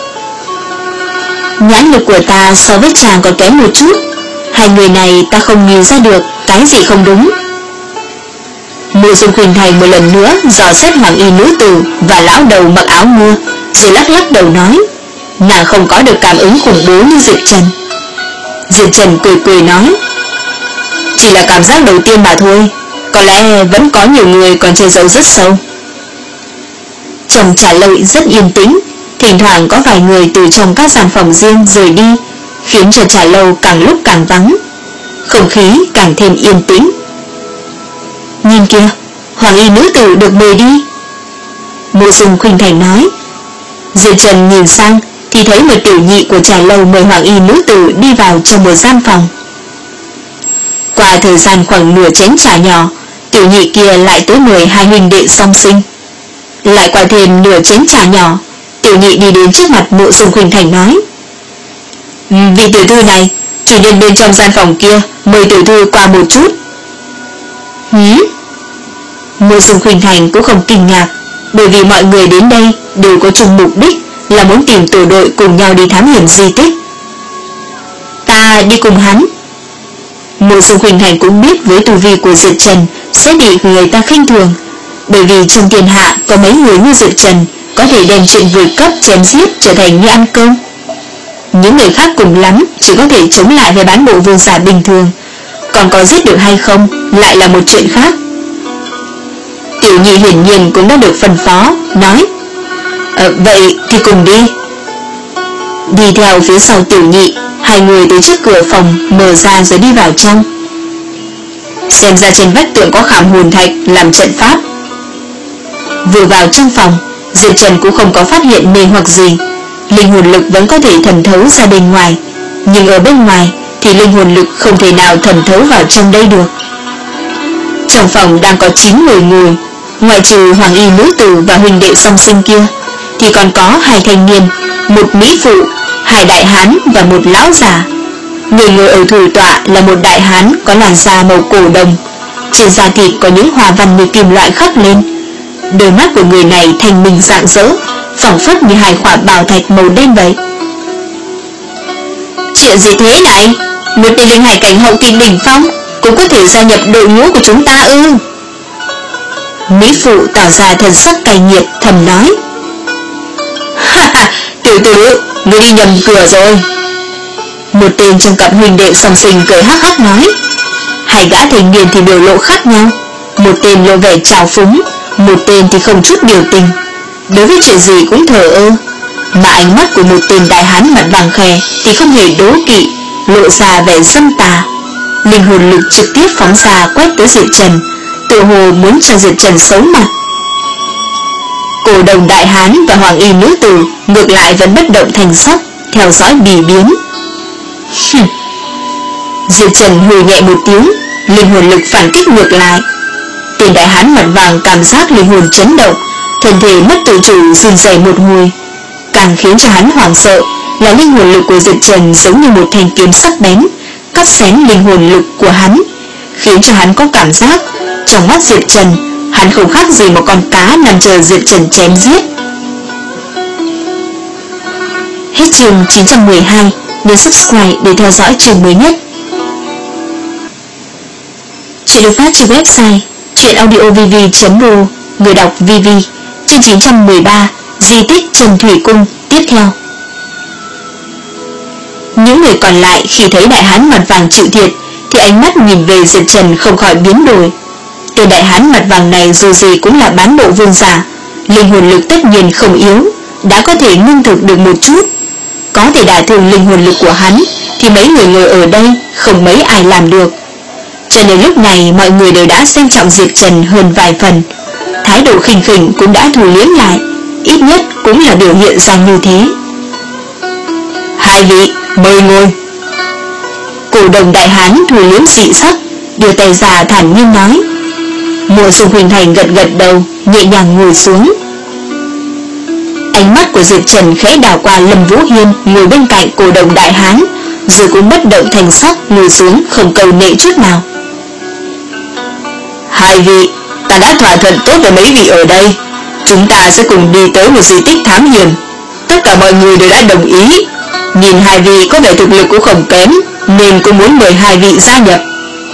Nhãn lực của ta so với chàng còn kém một chút, hai người này ta không nhìn ra được cái gì không đúng. Mộ Dương Khuynh Thành một lần nữa dò xét hoàng y nữ tử và lão đầu mặc áo mưa, rồi lắc lắc đầu nói, nàng không có được cảm ứng khủng bố như Diệp Trần. Diệp Trần cười cười nói, chỉ là cảm giác đầu tiên mà thôi, có lẽ vẫn có nhiều người còn che giấu rất sâu. Trong trà lâu rất yên tĩnh, thỉnh thoảng có vài người từ trong các gian phòng riêng rời đi, khiến cho trà lâu càng lúc càng vắng, không khí càng thêm yên tĩnh. Nhìn kìa, hoàng y nữ tử được mời đi. Mộ Dung Khuynh Thành nói. Diệp Trần nhìn sang thì thấy một tiểu nhị của trà lâu mời hoàng y nữ tử đi vào trong một gian phòng. Qua thời gian khoảng nửa chén trà nhỏ, tiểu nhị kia lại tới mời hai huynh đệ song sinh. Lại qua thêm nửa chén trà nhỏ, tiểu nhị đi đến trước mặt Mộ Dung Khuynh Thành nói. Vị tiểu thư này, chủ nhân bên trong gian phòng kia mời tiểu thư qua một chút. Hứ? Mộ Dung Khuynh Thành cũng không kinh ngạc, bởi vì mọi người đến đây đều có chung mục đích là muốn tìm tổ đội cùng nhau đi thám hiểm di tích. Ta đi cùng hắn. Mộ Dung Khuynh Thành cũng biết với tu vi của Diệp Trần sẽ bị người ta khinh thường, bởi vì trong thiên hạ có mấy người như Diệp Trần có thể đem chuyện vượt cấp chém giết trở thành như ăn cơm. Những người khác cùng lắm chỉ có thể chống lại với bán bộ vương giả bình thường, còn có giết được hay không lại là một chuyện khác. Tiểu nhị hiển nhiên cũng đã được phân phó, nói ờ, vậy thì cùng đi. Đi theo phía sau tiểu nhị, hai người tới trước cửa phòng mở ra rồi đi vào trong. Xem ra trên vách tường có khảm hồn thạch làm trận pháp. Vừa vào trong phòng, Diệp Trần cũng không có phát hiện mê hoặc gì. Linh hồn lực vẫn có thể thẩm thấu ra bên ngoài, nhưng ở bên ngoài thì linh hồn lực không thể nào thẩm thấu vào trong đây được. Trong phòng đang có chín người ngồi, ngoại trừ hoàng y nữ tử và huynh đệ song sinh kia, thì còn có hai thanh niên, một mỹ phụ, hai đại hán và một lão già. Người ngồi ở thủ tọa là một đại hán có làn da màu cổ đồng, trên da thịt có những hoa văn như kim loại khắc lên. Đôi mắt của người này thanh minh rạng rỡ, phảng phất như hai khỏa bảo thạch màu đen vậy. Chuyện gì thế này? Một tên linh hải cảnh hậu kỳ đỉnh phong cũng có thể gia nhập đội ngũ của chúng ta ư? Mỹ phụ tỏ ra thần sắc cay nghiệt thầm nói. Ha ha, tiểu tử, ngươi đi nhầm cửa rồi. Một tên trong cặp huynh đệ song sinh cười hắc hắc nói. Hai gã thanh niên thì biểu lộ khác nhau, một tên lộ vẻ trào phúng, một tên thì không chút biểu tình, đối với chuyện gì cũng thờ ơ. Mà ánh mắt của một tên đại hán mặt vàng khè thì không hề đố kỵ, lộ ra vẻ dâm tà. Linh hồn lực trực tiếp phóng ra quét tới Diệp Trần, tự hồ muốn cho Diệp Trần xấu mặt. Cổ đồng đại hán và hoàng y nữ tử ngược lại vẫn bất động thành sắc, theo dõi bỉ biến. Diệp Trần hừ nhẹ một tiếng, linh hồn lực phản kích ngược lại. Tên đại hán mặt vàng cảm giác linh hồn chấn động, thân thể mất tự chủ run rẩy một hồi. Càng khiến cho hắn hoảng sợ là linh hồn lực của Diệp Trần giống như một thanh kiếm sắc bén, cắt xén linh hồn lực của hắn, khiến cho hắn có cảm giác trong mắt Diệp Trần, hắn không khác gì một con cá nằm chờ Diệp Trần chém giết. Hết chương chín trăm mười hai, nhớ subscribe để theo dõi chương mới nhất. Chuyện được phát trên website truyệnaudiovv chấm ro, người đọc vê vê. Chương chín trăm mười ba, di tích Trần Thủy Cung tiếp theo. Những người còn lại khi thấy đại hán mặt vàng chịu thiệt thì ánh mắt nhìn về Diệp Trần không khỏi biến đổi. Tên đại hán mặt vàng này dù gì cũng là bán bộ vương giả, linh hồn lực tất nhiên không yếu, đã có thể ngưng thực được một chút. Có thể đả thương linh hồn lực của hắn thì mấy người ngồi ở đây không mấy ai làm được. Cho nên lúc này mọi người đều đã xem trọng Diệp Trần hơn vài phần, thái độ khinh khỉnh cũng đã thu liếm lại, ít nhất cũng là biểu hiện ra như thế. Hai vị, mời ngồi. Cổ đồng đại hán thu liếm dị sắc, đưa tay ra thản nhiên nói. Mộ Dung Khuynh Thành gật gật đầu, nhẹ nhàng ngồi xuống. Ánh mắt của Diệp Trần khẽ đảo qua Lâm Vũ Hiên ngồi bên cạnh cổ đồng đại hán, rồi cũng bất động thành sắc ngồi xuống, không cầu nệ chút nào. Hai vị, ta đã thỏa thuận tốt với mấy vị ở đây, chúng ta sẽ cùng đi tới một di tích thám hiểm. Tất cả mọi người đều đã đồng ý. Nhìn hai vị có vẻ thực lực cũng không kém, nên cũng muốn mời hai vị gia nhập.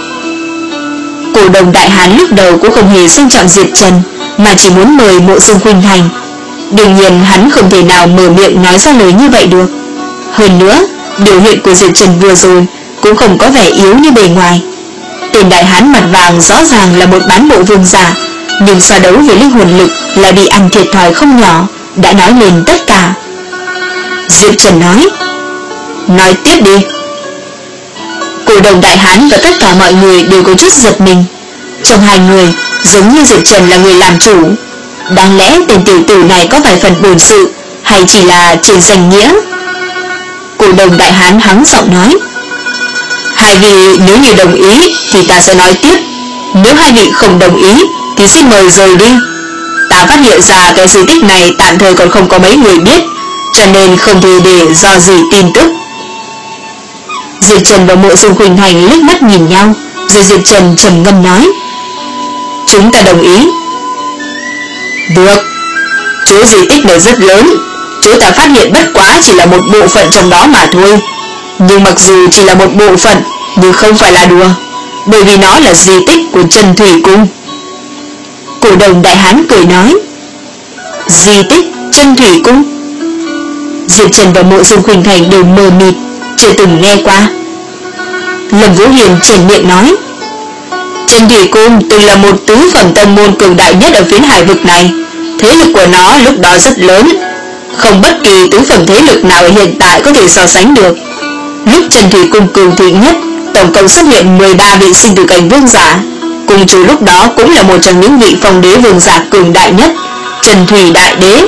Cổ đồng đại hán lúc đầu cũng không hề xem trọng Diệp Trần, mà chỉ muốn mời Mộ Dung Khuynh Thành. Đương nhiên hắn không thể nào mở miệng nói ra lời như vậy được. Hơn nữa, biểu hiện của Diệp Trần vừa rồi cũng không có vẻ yếu như bề ngoài. Tên đại hán mặt vàng rõ ràng là một bán bộ vương giả, nhưng so đấu với linh hồn lực lại bị ăn thiệt thòi không nhỏ, đã nói lên tất cả. Diệp Trần nói, Nói tiếp đi. Cổ đồng đại hán và tất cả mọi người đều có chút giật mình. Trong hai người, giống như Diệp Trần là người làm chủ. Đáng lẽ tên tiểu tử này có vài phần bổn sự, hay chỉ là trên danh nghĩa? Cổ đồng đại hán hắng giọng nói: Hai vị nếu như đồng ý thì ta sẽ nói tiếp. Nếu hai vị không đồng ý thì xin mời rời đi. Ta phát hiện ra cái di tích này tạm thời còn không có mấy người biết, cho nên không thể để dò dỉ tin tức. Diệp Trần và Mộ Dung Khuynh Thành liếc mắt nhìn nhau, rồi Diệp Trần trầm ngâm nói: Chúng ta đồng ý. Được. Chỗ di tích này rất lớn, chúng ta phát hiện bất quá chỉ là một bộ phận trong đó mà thôi. Nhưng mặc dù chỉ là một bộ phận, nhưng không phải là đùa, bởi vì nó là di tích của Chân Thủy Cung. Cổ đồng đại hán cười nói: Di tích Chân Thủy Cung? Diệp Trần và Mộ Dung Khuynh Thành đều mờ mịt, chưa từng nghe qua. Lâm Vũ Hiền chèn miệng nói: Chân Thủy Cung từng là một tứ phẩm tông môn cường đại nhất ở phiến hải vực này. Thế lực của nó lúc đó rất lớn, không bất kỳ tứ phẩm thế lực nào hiện tại có thể so sánh được. Lúc Chân Thủy Cung cường thịnh nhất, tổng cộng xuất hiện mười ba vị sinh tử cảnh vương giả. Cung chủ lúc đó cũng là một trong những vị phong đế vương giả cường đại nhất, Chân Thủy Đại Đế.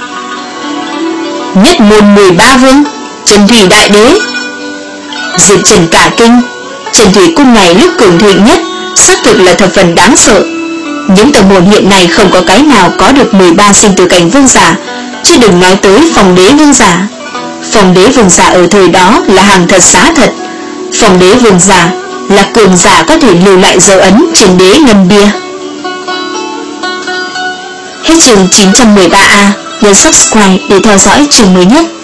Nhất môn mười ba vương, Chân Thủy Đại Đế. Diệp Trần cả kinh. Chân Thủy Cung này lúc cường thịnh nhất xác thực là thập phần đáng sợ. Những tông môn hiện nay không có cái nào có được mười ba sinh tử cảnh vương giả, chứ đừng nói tới phong đế vương giả. Phong đế vương giả ở thời đó là hàng thật giá thật. Phong đế vương giả là cường giả có thể lưu lại dấu ấn trên đế ngân bia. Hết chương chín trăm mười ba A. Nhấn subscribe để theo dõi chương mới nhất.